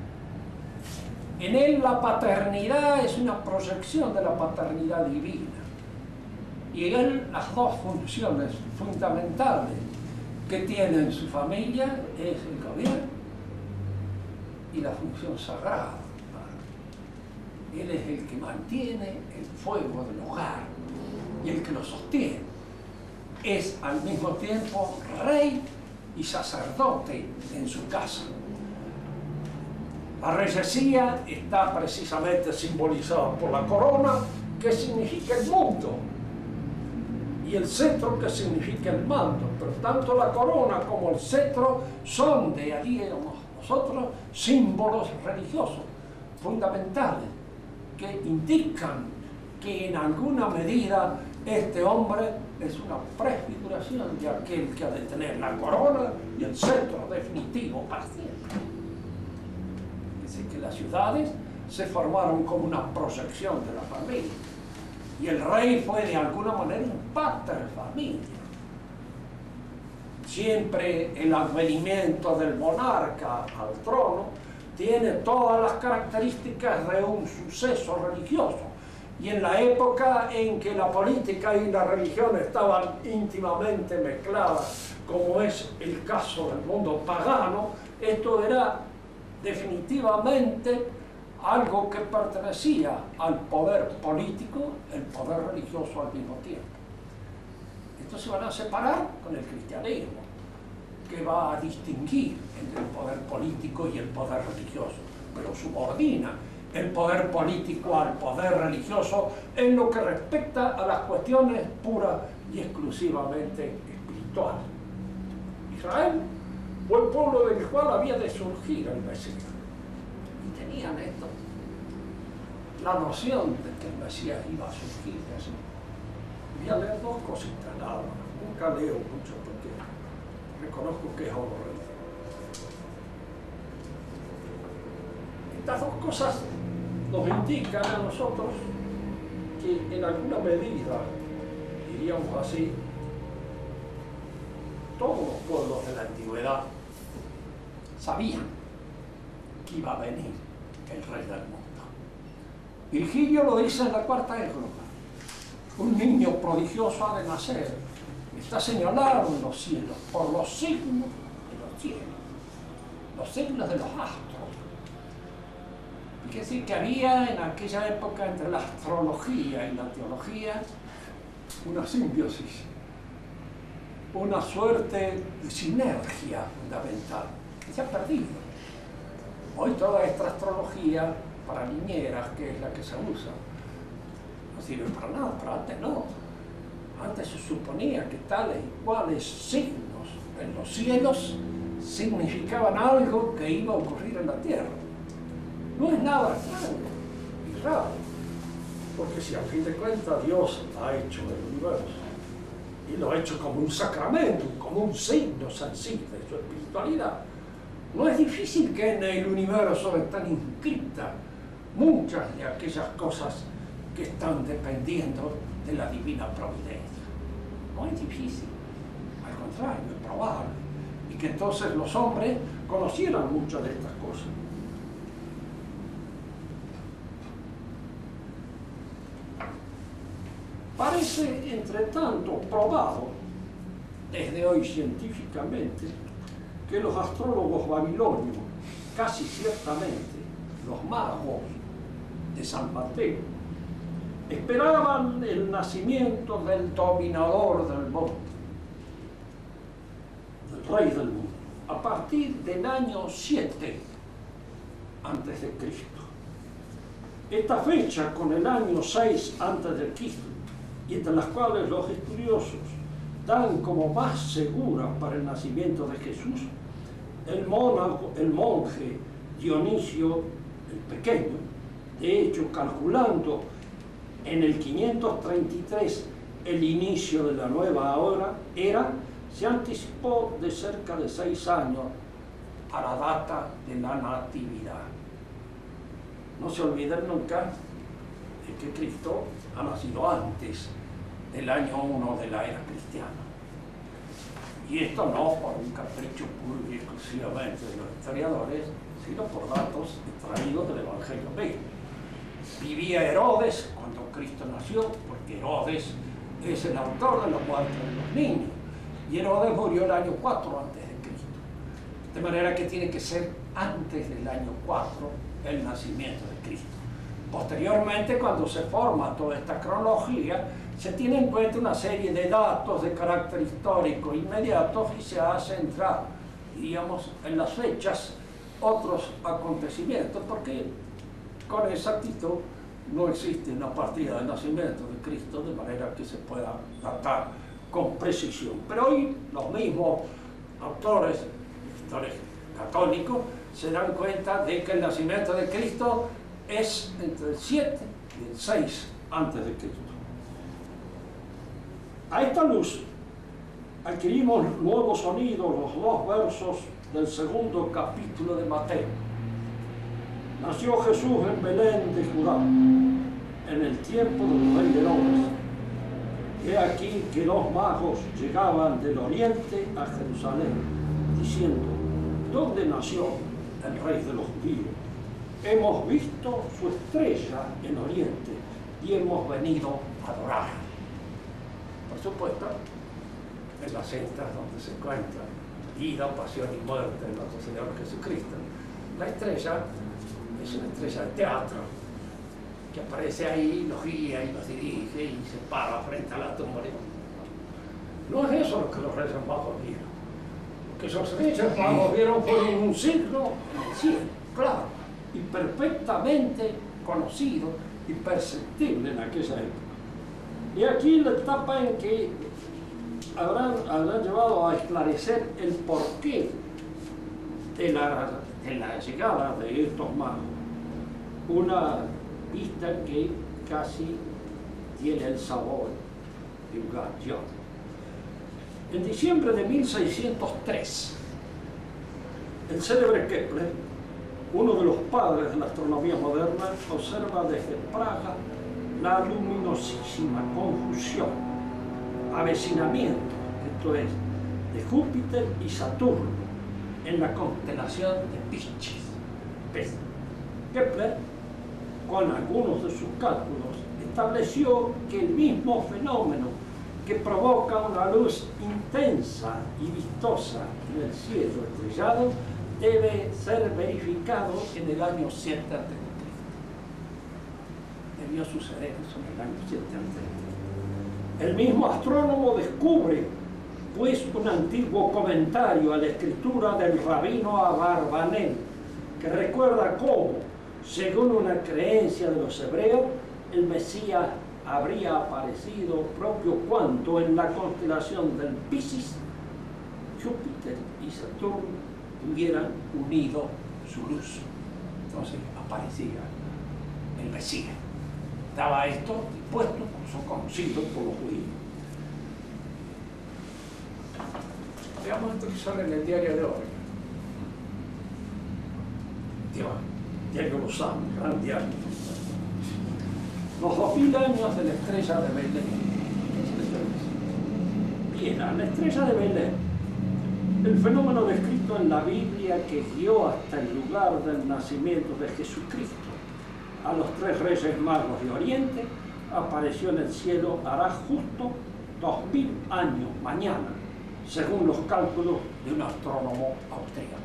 En él la paternidad es una proyección de la paternidad divina, y en él las dos funciones fundamentales que tiene en su familia es el gobierno y la función sagrada. Él es el que mantiene el fuego del hogar y el que lo sostiene. Es al mismo tiempo rey y sacerdote en su casa. La reyesía está precisamente simbolizada por la corona, que significa el mundo, y el cetro, que significa el mando. Pero tanto la corona como el cetro son, de allí nosotros, símbolos religiosos fundamentales que indican que en alguna medida este hombre es una prefiguración de aquel que ha de tener la corona y el cetro definitivo para siempre. Es decir, que las ciudades se formaron como una proyección de la familia, y el rey fue de alguna manera un pater familia. Siempre el advenimiento del monarca al trono tiene todas las características de un suceso religioso, y en la época en que la política y la religión estaban íntimamente mezcladas, como es el caso del mundo pagano, esto era definitivamente algo que pertenecía al poder político, el poder religioso al mismo tiempo. Estos se van a separar con el cristianismo, que va a distinguir entre el poder político y el poder religioso, pero subordina el poder político al poder religioso en lo que respecta a las cuestiones puras y exclusivamente espirituales. Israel fue el pueblo del cual había de surgir el Mesías, y tenían esto, la noción de que el Mesías iba a surgir de así. Voy a leer dos cositas nada más. Nunca leo mucho porque reconozco que es aburrido. Estas dos cosas nos indican a nosotros que en alguna medida, diríamos así, todos los pueblos de la antigüedad sabían que iba a venir el rey del mundo. Virgilio lo dice en la cuarta égloga: un niño prodigioso ha de nacer, está señalado en los cielos por los signos de los cielos, los signos de los astros. Quiere decir que había en aquella época entre la astrología y la teología una simbiosis, una suerte de sinergia fundamental que se ha perdido. Hoy toda esta astrología para niñeras, que es la que se usa, no sirve para nada, pero antes no. Antes se suponía que tales y cuales signos en los cielos significaban algo que iba a ocurrir en la tierra. No es nada extraño y raro, porque si a fin de cuentas Dios ha hecho el universo y lo ha hecho como un sacramento, como un signo sensible de su espiritualidad, no es difícil que en el universo están inscritas muchas de aquellas cosas que están dependiendo de la divina providencia. No es difícil, al contrario, es probable, y que entonces los hombres conocieran muchas de estas cosas. Parece, entre tanto, probado desde hoy científicamente que los astrólogos babilonios, casi ciertamente los magos de San Mateo, esperaban el nacimiento del dominador del mundo, del rey del mundo, a partir del año 7 antes de Cristo. Esta fecha, con el año 6 antes de Cristo, y entre las cuales los estudiosos dan como más segura para el nacimiento de Jesús, el monje Dionisio el Pequeño, de hecho, calculando en el 533 el inicio de la nueva era, se anticipó de cerca de 6 años a la data de la natividad. No se olviden nunca de que Cristo ha nacido antes del año 1 de la era cristiana. Y esto no por un capricho puro y exclusivamente de los historiadores, sino por datos extraídos del Evangelio mismo. Vivía Herodes cuando Cristo nació, porque Herodes es el autor de la muerte de los niños, y Herodes murió el año 4 antes de Cristo. De manera que tiene que ser antes del año 4 el nacimiento de Cristo. Posteriormente, cuando se forma toda esta cronología, se tiene en cuenta una serie de datos de carácter histórico inmediatos y se hace entrar, diríamos, en las fechas otros acontecimientos, porque con exactitud no existe una partida de nacimiento de Cristo de manera que se pueda datar con precisión. Pero hoy los mismos autores católicos se dan cuenta de que el nacimiento de Cristo es entre el 7 y el 6 antes de Cristo. A esta luz adquirimos nuevos sonidos los 2 versos del 2º capítulo de Mateo. Nació Jesús en Belén de Judá, en el tiempo del rey Herodes. He aquí que 2 magos llegaban del oriente a Jerusalén, diciendo: ¿dónde nació el rey de los judíos? Hemos visto su estrella en oriente y hemos venido a adorar. Por supuesto, en las cintas donde se encuentra vida, pasión y muerte de nuestro Señor Jesucristo. La estrella es una estrella de teatro que aparece ahí, los guía y los dirige y se para frente a la tumba. No es eso lo que los Reyes Magos vieron. Lo que los Reyes Magos vieron fue un signo en el cielo, claro, y perfectamente conocido y perceptible en aquella época. Y aquí la etapa en que habrán llevado a esclarecer el porqué de la llegada de estos magos. Una vista que casi tiene el sabor de un gallo. En diciembre de 1603, el célebre Kepler, uno de los padres de la astronomía moderna, observa desde Praga la luminosísima conjunción, avecinamiento, esto es, de Júpiter y Saturno en la constelación de Piscis. Kepler, con algunos de sus cálculos, estableció que el mismo fenómeno que provoca una luz intensa y vistosa en el cielo estrellado debe ser verificado en el año 7 a.C. Debió suceder eso en el año 7 a.C. El mismo astrónomo descubre, pues, un antiguo comentario a la escritura del rabino Abarbanel, que recuerda cómo, según una creencia de los hebreos, el Mesías habría aparecido propio cuando en la constelación del Piscis, Júpiter y Saturno hubieran unido su luz. Entonces aparecía el Mesías. Estaba esto dispuesto, son conocidos por los judíos. Veamos esto que sale en el diario de hoy. Diario Lozano, gran diario. Los 2000 años de la estrella de Belén. Bien, a la estrella de Belén, el fenómeno descrito en la Biblia que guió hasta el lugar del nacimiento de Jesucristo a los 3 reyes magos de Oriente, apareció en el cielo hará justo 2000 años mañana, según los cálculos de un astrónomo austríaco.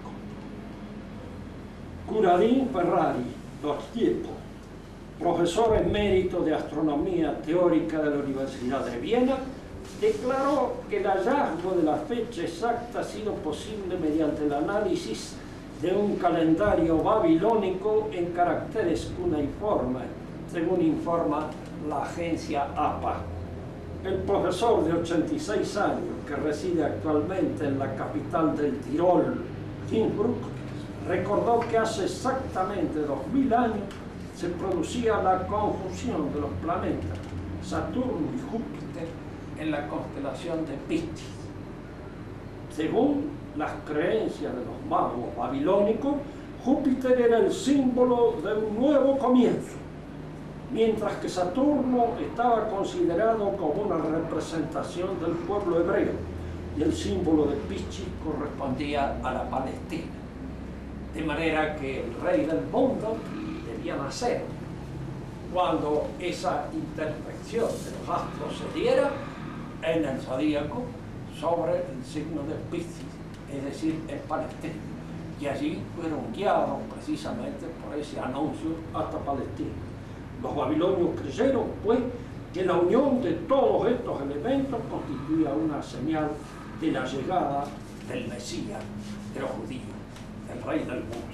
Curadín Ferrari, Dostiepo, profesor emérito de astronomía teórica de la Universidad de Viena, declaró que el hallazgo de la fecha exacta ha sido posible mediante el análisis de un calendario babilónico en caracteres cuneiformes, según informa la agencia APA. El profesor de 86 años, que reside actualmente en la capital del Tirol, Innsbruck, recordó que hace exactamente 2000 años se producía la conjunción de los planetas Saturno y Júpiter en la constelación de Piscis. Según las creencias de los magos babilónicos, Júpiter era el símbolo de un nuevo comienzo, mientras que Saturno estaba considerado como una representación del pueblo hebreo y el símbolo de Piscis correspondía a la Palestina. De manera que el rey del mundo debía nacer cuando esa intersección de los astros se diera en el zodíaco sobre el signo de Piscis, es decir, en Palestina. Y allí fueron guiados precisamente por ese anuncio hasta Palestina. Los babilonios creyeron, pues, que la unión de todos estos elementos constituía una señal de la llegada del Mesías de los judíos, el rey del mundo.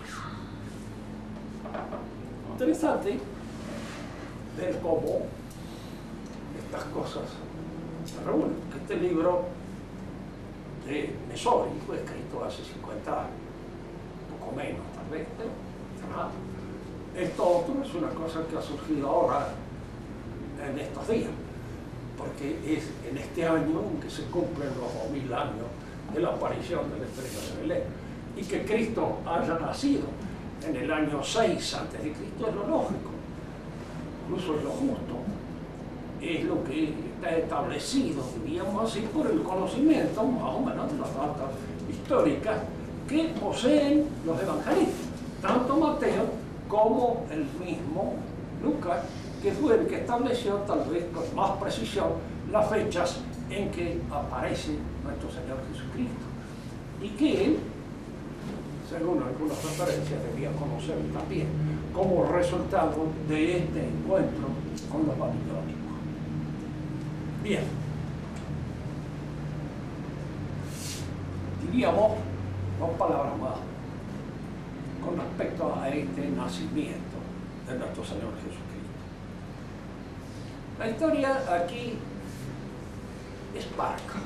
Interesante ver cómo estas cosas se reúnen. Este libro de Mesori fue escrito hace 50 años, un poco menos tal vez, pero nada. Esto otro es una cosa que ha surgido ahora en estos días, porque es en este año en que se cumplen los 2000 años de la aparición de la estrella de Belén, y que Cristo haya nacido en el año 6 a.C. es lo lógico, incluso es lo justo, es lo que está establecido, diríamos así, por el conocimiento más o menos de las datas históricas que poseen los evangelistas, tanto Mateo como el mismo Lucas, que fue el que estableció, tal vez con más precisión, las fechas en que aparece nuestro Señor Jesucristo, y que él, según algunas referencias, debía conocer también como resultado de este encuentro con los babilónicos. Bien, diríamos dos palabras más con respecto a este nacimiento de nuestro Señor Jesucristo. La historia aquí es parca.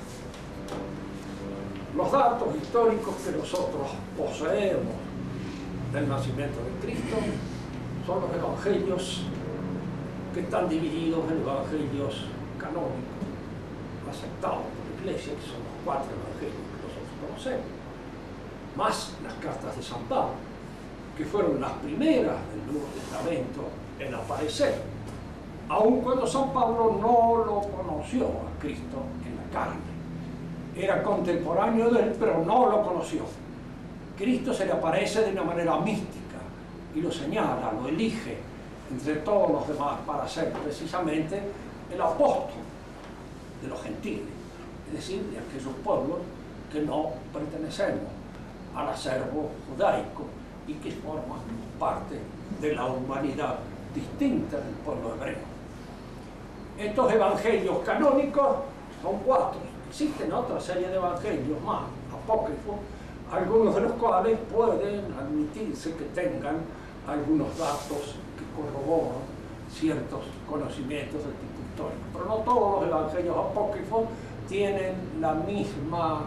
Los datos históricos que nosotros poseemos del nacimiento de Cristo son los evangelios que están divididos en evangelios canónicos, aceptados por la Iglesia, que son los 4 evangelios que nosotros conocemos, más las cartas de San Pablo, que fueron las primeras del Nuevo Testamento en aparecer, aun cuando San Pablo no lo conoció a Cristo en la carne. Era contemporáneo de él, pero no lo conoció. Cristo se le aparece de una manera mística y lo señala, lo elige entre todos los demás para ser precisamente el apóstol de los gentiles, es decir, de aquellos pueblos que no pertenecemos al acervo judaico y que forman parte de la humanidad distinta del pueblo hebreo. Estos evangelios canónicos son 4. Existen otra serie de evangelios más apócrifos, algunos de los cuales pueden admitirse que tengan algunos datos que corroboran ciertos conocimientos del tipo histórico. Pero no todos los evangelios apócrifos tienen la misma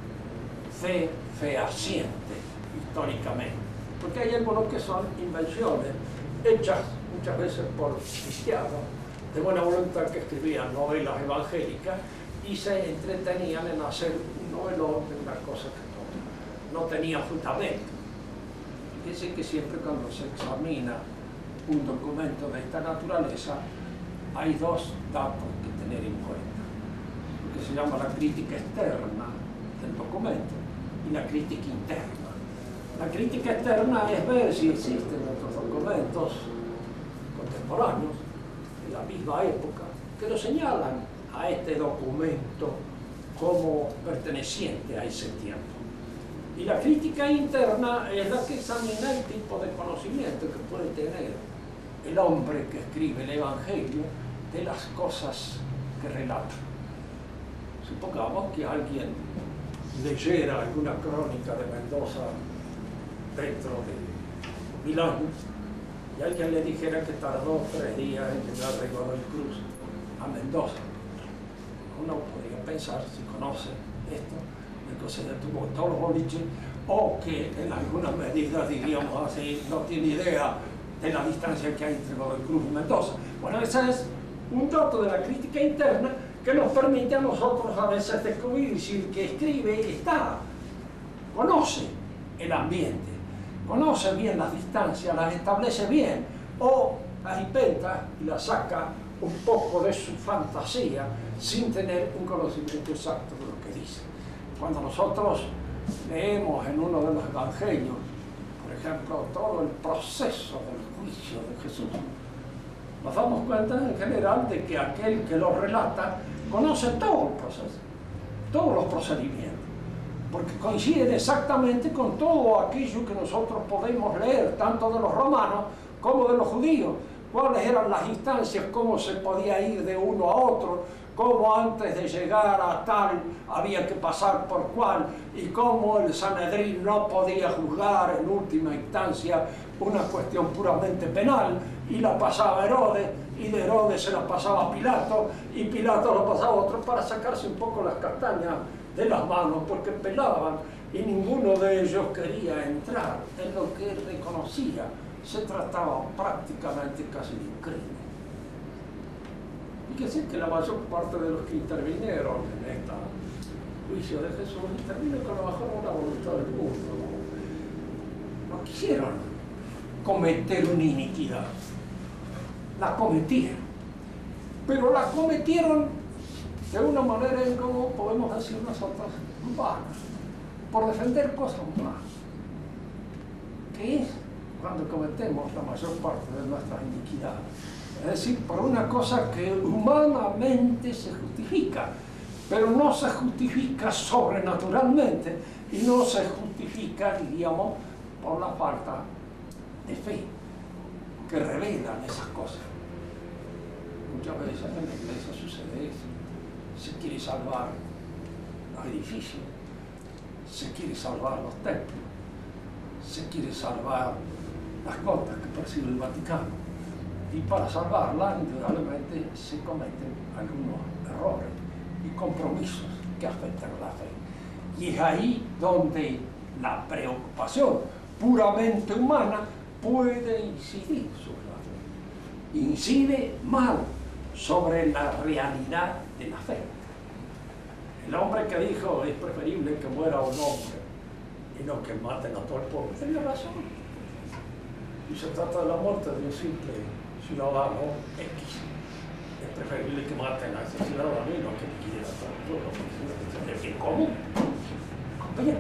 fe fehaciente históricamente, porque hay algunos que son invenciones hechas muchas veces por cristianos de buena voluntad que escribían novelas evangélicas y se entretenían en hacer un novelón de una cosa que no tenía fundamento. Fíjense que siempre cuando se examina un documento de esta naturaleza hay dos datos que tener en cuenta, lo que se llama la crítica externa del documento y la crítica interna. La crítica externa es ver si existen otros documentos contemporáneos de la misma época que lo señalan a este documento como perteneciente a ese tiempo. Y la crítica interna es la que examina el tipo de conocimiento que puede tener el hombre que escribe el Evangelio de las cosas que relata. Supongamos que alguien leyera alguna crónica de Mendoza dentro de 1000 años y alguien le dijera que tardó 3 días en llegar de Godoy Cruz a Mendoza. Uno podría pensar, si conoce esto, de que se detuvo en todos los boliches, o que en alguna medida, diríamos así, no tiene idea de la distancia que hay entre Godoy Cruz y Mendoza. Bueno, ese es un dato de la crítica interna que nos permite a nosotros a veces descubrir si el que escribe conoce el ambiente, conoce bien las distancias, las establece bien, o las inventa y las saca un poco de su fantasía sin tener un conocimiento exacto de lo que dice. Cuando nosotros leemos en uno de los evangelios, por ejemplo, todo el proceso del juicio de Jesús, nos damos cuenta en general de que aquel que lo relata conoce todo el proceso, todos los procedimientos, porque coinciden exactamente con todo aquello que nosotros podemos leer, tanto de los romanos como de los judíos, cuáles eran las instancias, cómo se podía ir de uno a otro, cómo antes de llegar a tal había que pasar por cual, y cómo el Sanedrín no podía juzgar en última instancia una cuestión puramente penal, y la pasaba Herodes, y de Herodes se la pasaba a Pilato, y Pilato lo pasaba a otro para sacarse un poco las castañas de las manos, porque pelaban, y ninguno de ellos quería entrar en lo que él reconocía. Se trataba prácticamente casi de un crimen. Y que decir que la mayor parte de los que intervinieron en este juicio de Jesús intervinieron con la mejor buena voluntad del mundo. No quisieron cometer una iniquidad, la cometieron, pero la cometieron de una manera en como podemos decir nosotros humana, por defender cosas humanas, que es cuando cometemos la mayor parte de nuestras iniquidades. Es decir, por una cosa que humanamente se justifica, pero no se justifica sobrenaturalmente y no se justifica, diríamos, por la falta de fe que revelan esas cosas. Muchas veces en la iglesia sucede eso. Se quiere salvar los edificios, se quiere salvar los templos, se quiere salvar las cuotas que percibe el Vaticano, y para salvarla indudablemente se cometen algunos errores y compromisos que afectan a la fe, y es ahí donde la preocupación puramente humana puede incidir sobre la fe, incide mal sobre la realidad de la fe. El hombre que dijo es preferible que muera un hombre y no que maten a todo el pueblo tenía razón. Y se trata de la muerte de un simple ciudadano X. Es preferible que maten a ese ciudadano y no que liquiden a todo el pueblo, porque es bien común. Bien.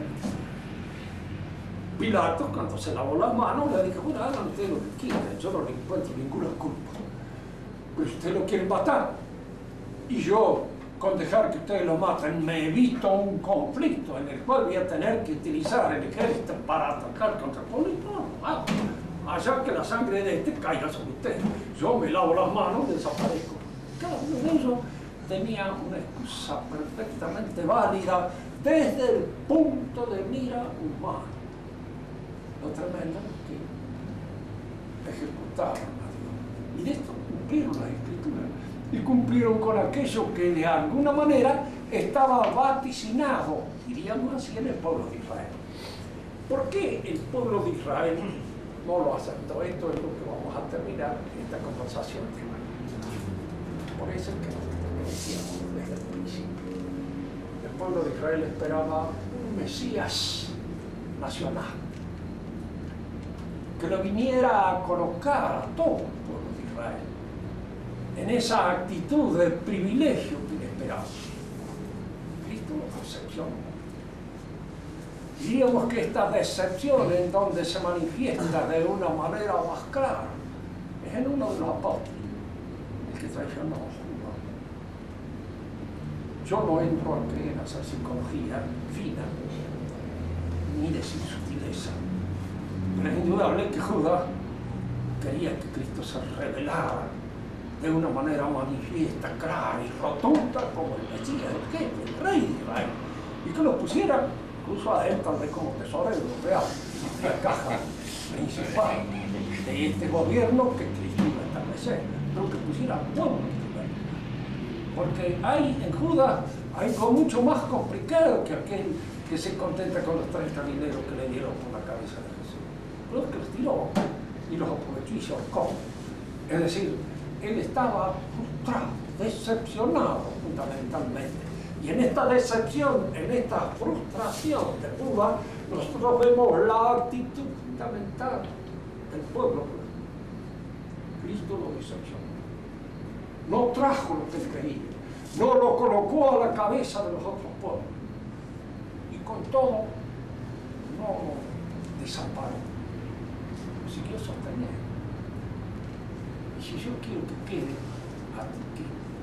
Pilato, cuando se lavó las manos, le dijo: bueno, hagan ustedes lo que quieran, yo no le encuentro ninguna culpa. Pero ustedes lo quieren matar, y yo, con dejar que ustedes lo maten, me evito un conflicto en el cual voy a tener que utilizar el ejército para atacar contra el pueblo. No, allá que la sangre de este caiga sobre ustedes. Yo me lavo las manos, desaparezco. Cada uno de ellos tenía una excusa perfectamente válida desde el punto de mira humano. Lo tremendo es que ejecutaron a Dios. Y de esto cumplieron las Escrituras. y cumplieron con aquello que de alguna manera estaba vaticinado, diríamos así, en el pueblo de Israel. ¿Por qué el pueblo de Israel no lo aceptó? Esto es lo que vamos a terminar esta conversación. Por eso es que decíamos desde el principio. El pueblo de Israel esperaba un Mesías nacional, que lo viniera a colocar a todo el pueblo de Israel en esa actitud de privilegio que esperaba. Cristo lo decepcionó. Diríamos que esta decepción en donde se manifiesta de una manera más clara es en uno de los apóstoles, el que traicionó a Judas. Yo no entro a creer en esa psicología fina, ni de sin sutileza, pero es indudable que Judas quería que Cristo se revelara de una manera manifiesta, clara y rotunda como el Mesías, el rey de Israel, y que lo pusiera incluso a él tal vez como tesorero real, la caja principal de este gobierno que Cristo iba a establecer, pero que pusiera a todo el Israel. Porque hay en Judas algo mucho más complicado que aquel que se contenta con los 30 dineros que le dieron por la cabeza de Jesús. Pero es que los tiró y los aprovechó y se ahorcó. Es decir, él estaba frustrado, decepcionado fundamentalmente. Y en esta decepción, en esta frustración de Judas, nosotros vemos la actitud fundamental del pueblo. Cristo lo decepcionó. No trajo lo que él quería, no lo colocó a la cabeza de los otros pueblos. Y con todo, no desamparó, siguió sosteniendo. Y si yo quiero que quede aquí,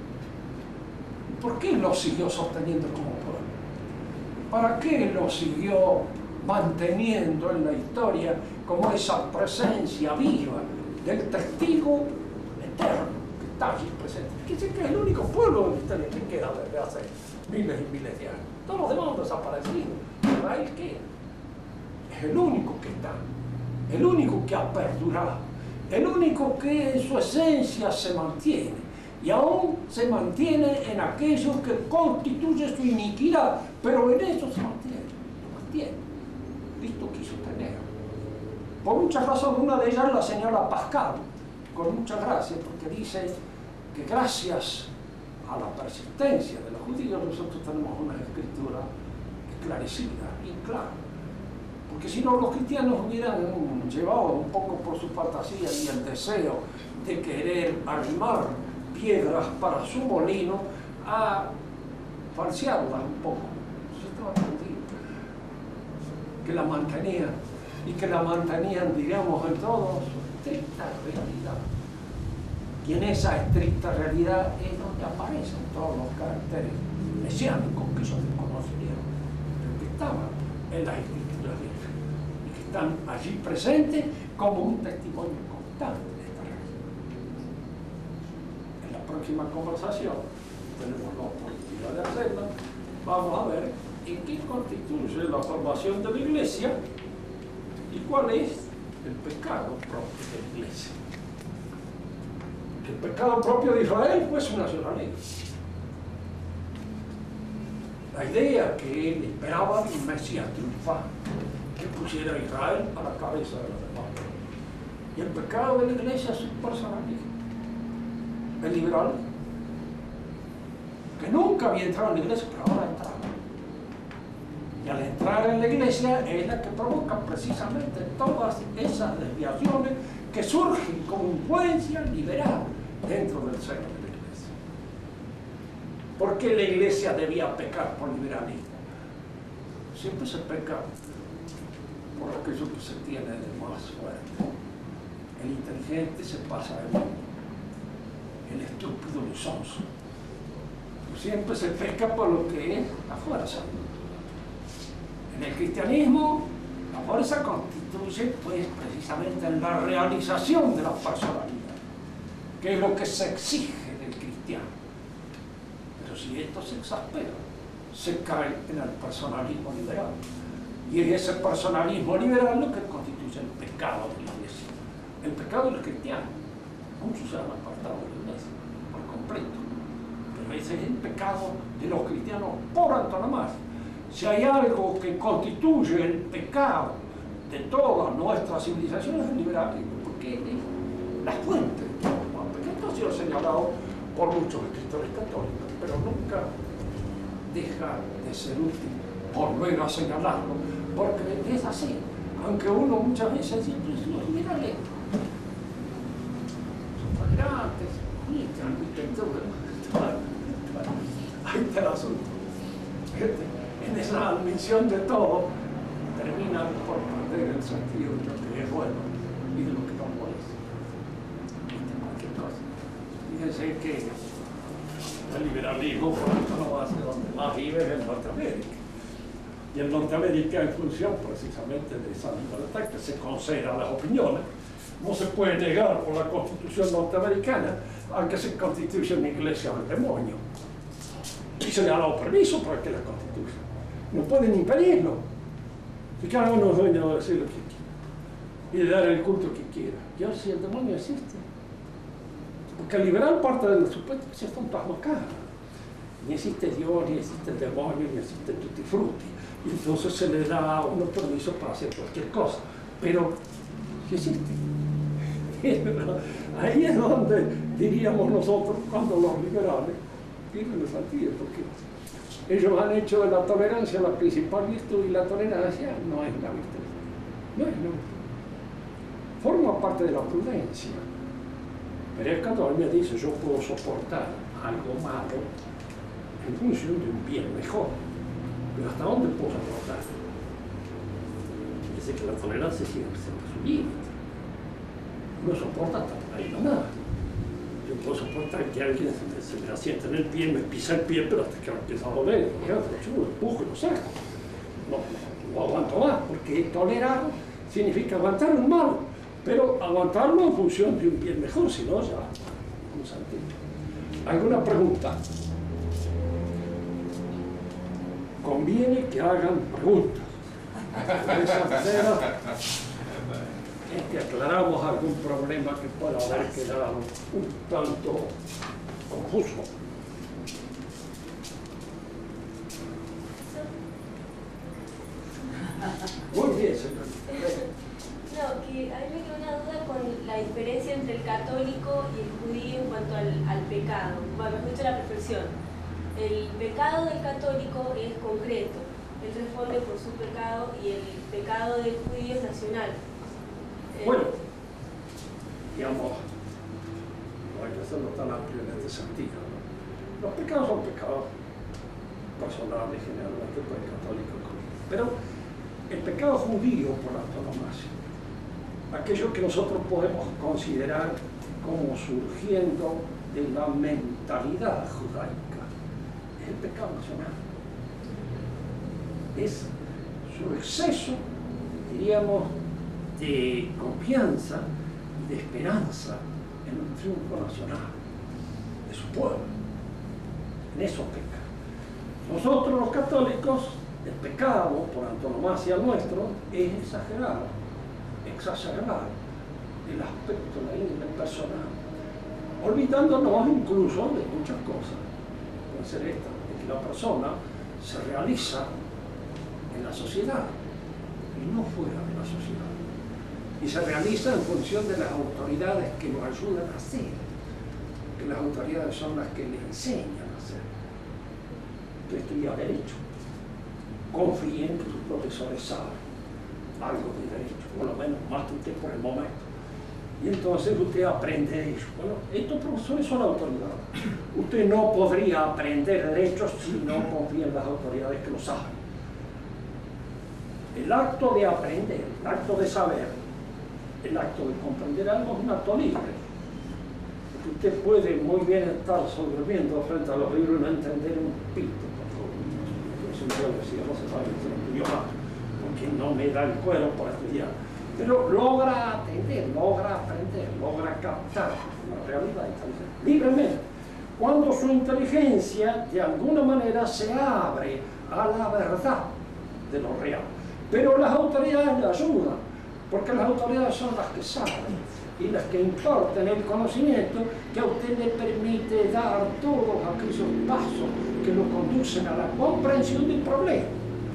¿por qué lo siguió sosteniendo como pueblo? ¿Para qué lo siguió manteniendo en la historia como esa presencia viva del testigo eterno que está allí presente? Fíjense que es el único pueblo de ustedes que queda desde hace miles y miles de años. Todos los demás han desaparecido. Israel queda. Es el único que está, el único que ha perdurado, el único que en su esencia se mantiene. Y aún se mantiene en aquello que constituye su iniquidad, pero en eso se mantiene, lo mantiene. Cristo quiso tener. Por muchas razones, una de ellas la señala Pascal, con mucha gracia, porque dice que gracias a la persistencia de los judíos nosotros tenemos una escritura esclarecida y clara. Porque si no, los cristianos hubieran llevado un poco por su fantasía y el deseo de querer arrimar piedras para su molino a falsearlas un poco. Eso estaba perdido. Que la mantenían y que la mantenían, digamos, en todo su estricta realidad. Y en esa estricta realidad es donde aparecen todos los caracteres mesiánicos que ellos desconocieron, pero que estaban en las escrituras de Dios y que están allí presentes como un testimonio constante. Próxima conversación, tenemos la oportunidad de hacerla, vamos a ver en qué constituye la formación de la Iglesia y cuál es el pecado propio de la Iglesia. Que el pecado propio de Israel fue su nacionalismo. La idea que él esperaba de un Mesías triunfante, que pusiera a Israel a la cabeza de los demás. Y el pecado de la Iglesia es su personalismo. El liberal, que nunca había entrado en la iglesia, pero ahora entraba. Y al entrar en la iglesia es la que provoca precisamente todas esas desviaciones que surgen como influencia liberal dentro del seno de la iglesia. ¿Por qué la iglesia debía pecar por liberalismo? Siempre se peca por aquello que se tiene de más fuerte. El inteligente se pasa de mundo. El estúpido y sonso. Siempre se peca por lo que es la fuerza. En el cristianismo, la fuerza constituye pues precisamente la realización de la personalidad, que es lo que se exige del cristiano. Pero si esto se exaspera, se cae en el personalismo liberal. Y es ese personalismo liberal lo que constituye el pecado de la iglesia. El pecado de los cristianos. Muchos se han apartado de la iglesia por completo. Pero ese es el pecado de los cristianos por antonomasia. Si hay algo que constituye el pecado de toda nuestra civilización es el liberalismo, porque es la fuente de todo el mal. Esto ha sido señalado por muchos escritores católicos, pero nunca deja de ser útil volver a señalarlo, porque es así. Aunque uno muchas veces dice, pues los liberales son tolerantes, ahí está el asunto. En esa admisión de todo, terminan por perder el sentido de lo que es bueno y de lo que no lo es. Cualquier cosa. Fíjense que el liberalismo, por ejemplo, no va a ser donde más vive es en Norteamérica. Y en Norteamérica, en función precisamente de esa libertad que se concede a las opiniones, no se puede negar por la Constitución norteamericana, aunque se constituye una iglesia del demonio. Y se le ha dado permiso para que la constituya. No pueden impedirlo. Si cada uno es dueño de decir lo que quiera y de dar el culto que quiera. Y ahora si el demonio existe. Porque el liberal parte del supuesto que se está un pasmo acá. Ni existe Dios, ni existe el demonio, ni existe tutti frutti. Y entonces se le da a uno permiso para hacer cualquier cosa. Pero, ¿qué existe? Ahí es donde diríamos nosotros, cuando los liberales pierden el sentido, porque ellos han hecho de la tolerancia la principal virtud y la tolerancia no es la virtud. No es la virtud. Forma parte de la prudencia. Pero el católico me dice, yo puedo soportar algo malo en función de un bien mejor. Pero ¿hasta dónde puedo soportar? Dice que la tolerancia siempre siempre su límite. No soporta hasta por ahí nomás. Yo puedo soportar que alguien se me asienta en el pie, me pisa el pie, pero hasta que me empieza a doler, yo lo empujo y lo saco. No aguanto más, porque tolerar significa aguantar un mal, pero aguantarlo en función de un bien mejor, si no ya un sentido. ¿Alguna pregunta? Conviene que hagan preguntas. De esa manera es que aclaramos algún problema que pueda haber quedado un tanto confuso. Muy bien, señor. No, que a mí me queda una duda con la diferencia entre el católico y el judío en cuanto al pecado. Bueno, mejor dicho, la perfección. El pecado del católico es concreto, él responde por su pecado, y el pecado del judío es nacional. Bueno, digamos, no hay que hacerlo tan amplio en este sentido, ¿no? Los pecados son pecados personales generalmente por el católico, pero el pecado judío por antonomasia, aquello que nosotros podemos considerar como surgiendo de la mentalidad judaica, es el pecado nacional. Es su exceso, diríamos, de confianza y de esperanza en un triunfo nacional de su pueblo. En eso peca. Nosotros los católicos, el pecado por antonomasia nuestro es exagerar el aspecto, la índole personal, olvidándonos incluso de muchas cosas. Puede ser esta, de que la persona se realiza en la sociedad y no fuera de la sociedad. Y se realiza en función de las autoridades que lo ayudan a hacer, que las autoridades son las que le enseñan a hacer. Usted estudia Derecho, confíe en que sus profesores saben algo de Derecho, por lo menos más que usted por el momento. Y entonces usted aprende Derecho. Bueno, estos profesores son autoridades. Usted no podría aprender Derecho si no confía en las autoridades que lo saben. El acto de aprender, el acto de saber, el acto de comprender algo es un acto libre. Porque usted puede muy bien estar sobreviviendo frente a los libros y no entender un pito. No se sabe el idioma, porque no me da el cuero para estudiar. Pero logra atender, logra aprender, logra captar la realidad libremente. Cuando su inteligencia de alguna manera se abre a la verdad de lo real. Pero las autoridades le ayudan, porque las autoridades son las que saben y las que imparten el conocimiento, que a usted le permite dar todos aquellos pasos que lo conducen a la comprensión del problema.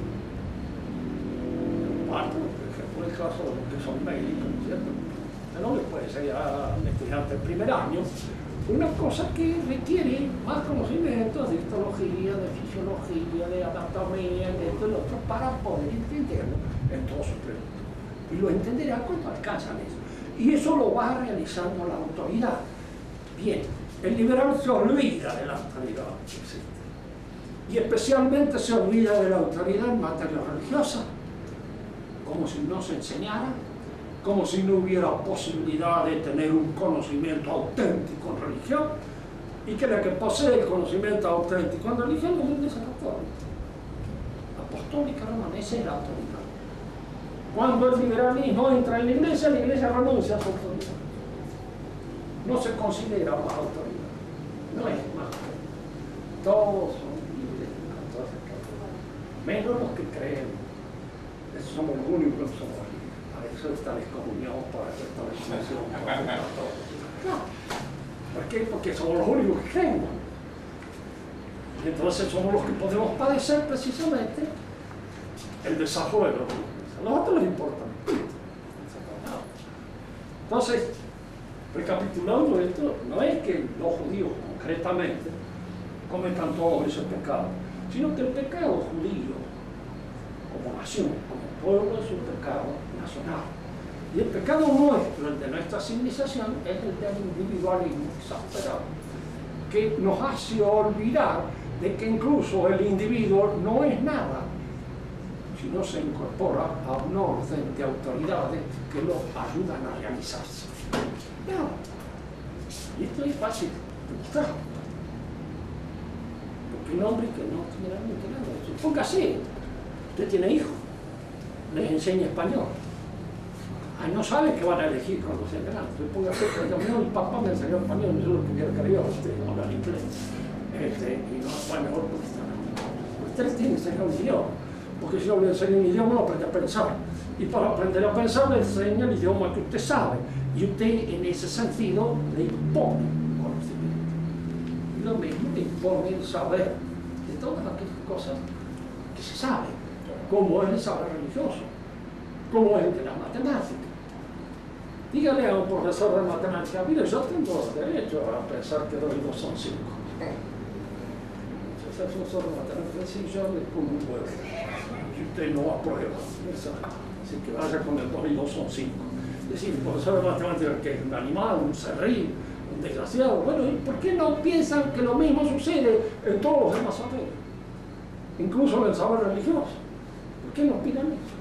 Por ejemplo, el caso de los que son médicos, ¿cierto? No le puede ser al estudiante del primer año una cosa que requiere más conocimientos de histología, de fisiología, de anatomía, de esto y lo otro, para poder entenderlo en todos sus productos. Y lo entenderá cuando alcanzan eso. Y eso lo va realizando la autoridad. Bien, el liberal se olvida de la autoridad que existe. Y especialmente se olvida de la autoridad en materia religiosa, como si no se enseñara, como si no hubiera posibilidad de tener un conocimiento auténtico en religión, y que la que posee el conocimiento auténtico en religión es la Iglesia Católica. Apostólica romana, esa es la autoridad. Cuando el liberalismo entra en la Iglesia renuncia a su autoridad. No se considera más autoridad, no es más. Todos son libres, menos los que creen. Esos somos los únicos que somos libres. Para eso está la excomunión, para eso está la excepción, para eso está todo. No. ¿Por qué? Porque somos los únicos que creemos. Y entonces somos los que podemos padecer precisamente el desarrollo. A los otros les importa. Entonces, recapitulando esto, no es que los judíos concretamente cometan todos esos pecados, sino que el pecado judío, como nación, como pueblo, es un pecado nacional. Y el pecado nuestro, el de nuestra civilización, es el del individualismo exasperado, que nos hace olvidar de que incluso el individuo no es nada, sino se incorpora a un orden de autoridades que lo ayudan a realizarse. Nada. Y esto es fácil de mostrar. Porque un hombre que no tiene nada, supóngase, usted tiene hijos, les enseña español. No sabe qué van a elegir cuando sean grandes. Supóngase que mi papá me enseñó español, yo lo que hubiera querido hablar inglés. Y no fue mejor porque usted tiene que enseñar un idioma. Porque si yo le enseño un idioma, no aprende a pensar. Y para aprender a pensar, le enseña el idioma que usted sabe. Y usted, en ese sentido, le impone conocimiento. Y lo mismo le impone el saber de todas aquellas cosas que se saben, como es el saber religioso, como es el de la matemática. Dígale a un profesor de matemática, mire, yo tengo derecho a pensar que 2 y 2 son 5. Si es profesor de matemática, sí, yo le pongo un huevo. Si usted no aprueba, así que vaya con el 2 y 2 son 5. Es decir, el profesor de matemática que es un animal, un serrín, un desgraciado. Bueno, ¿y por qué no piensan que lo mismo sucede en todos los demás saberes? Incluso en el saber religioso. ¿Por qué no opinan eso?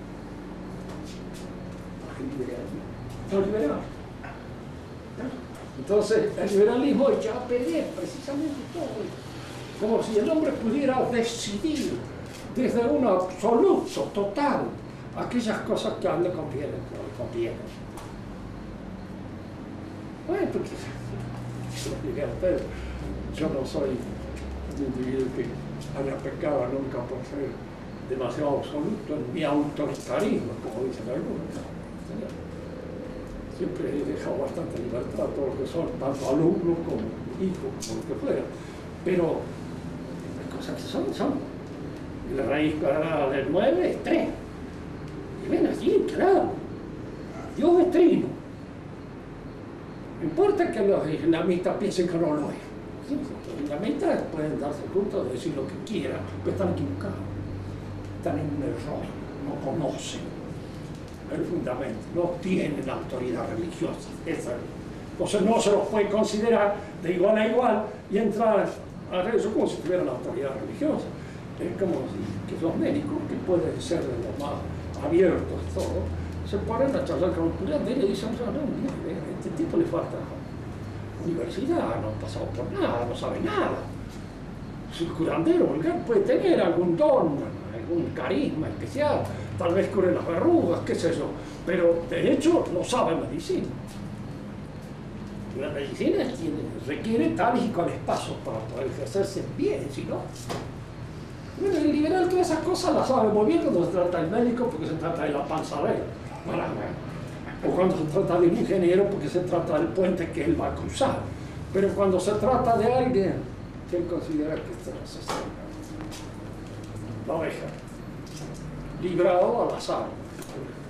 Los liberales. Entonces, el liberalismo echa a perder precisamente todo esto. Como si el hombre pudiera decidir desde un absoluto, total, aquellas cosas que a él le convienen, que no le convienen. Bueno, porque yo no soy un individuo que haya pecado nunca por ser demasiado absoluto en mi autoritarismo, como dicen algunos. Siempre he dejado bastante libertad a todos los que son, tanto alumnos como hijos, como lo que fuera. Pero las cosas que son. Y la raíz cuadrada del 9 es 3. Y ven así, claro. Dios es trino. No importa que los islamistas piensen que no lo es. Los islamistas pueden darse cuenta de decir lo que quieran, pero están equivocados. Están en un error, no conocen el fundamento, no tienen autoridad religiosa. Entonces no se los puede considerar de igual a igual y entrar a la religión como si tuvieran autoridad religiosa. Es como que los médicos, que pueden ser de los más abiertos y todo, se ponen a charlar con un estudiante y le dicen, no, a este tipo le falta universidad, no ha pasado por nada, no sabe nada. Si el curandero vulgar puede tener algún don, algún carisma especial, tal vez cure las verrugas, qué sé yo, pero de hecho no sabe medicina. La medicina requiere tales y cuales pasos para poder ejercerse bien, si no. Bueno, el liberal todas esas cosas las sabe muy bien cuando se trata del médico, porque se trata de la panza de él. o cuando se trata de un ingeniero porque se trata del puente que él va a cruzar. Pero cuando se trata de alguien que él considera que está cerca, lo deja librado al azar.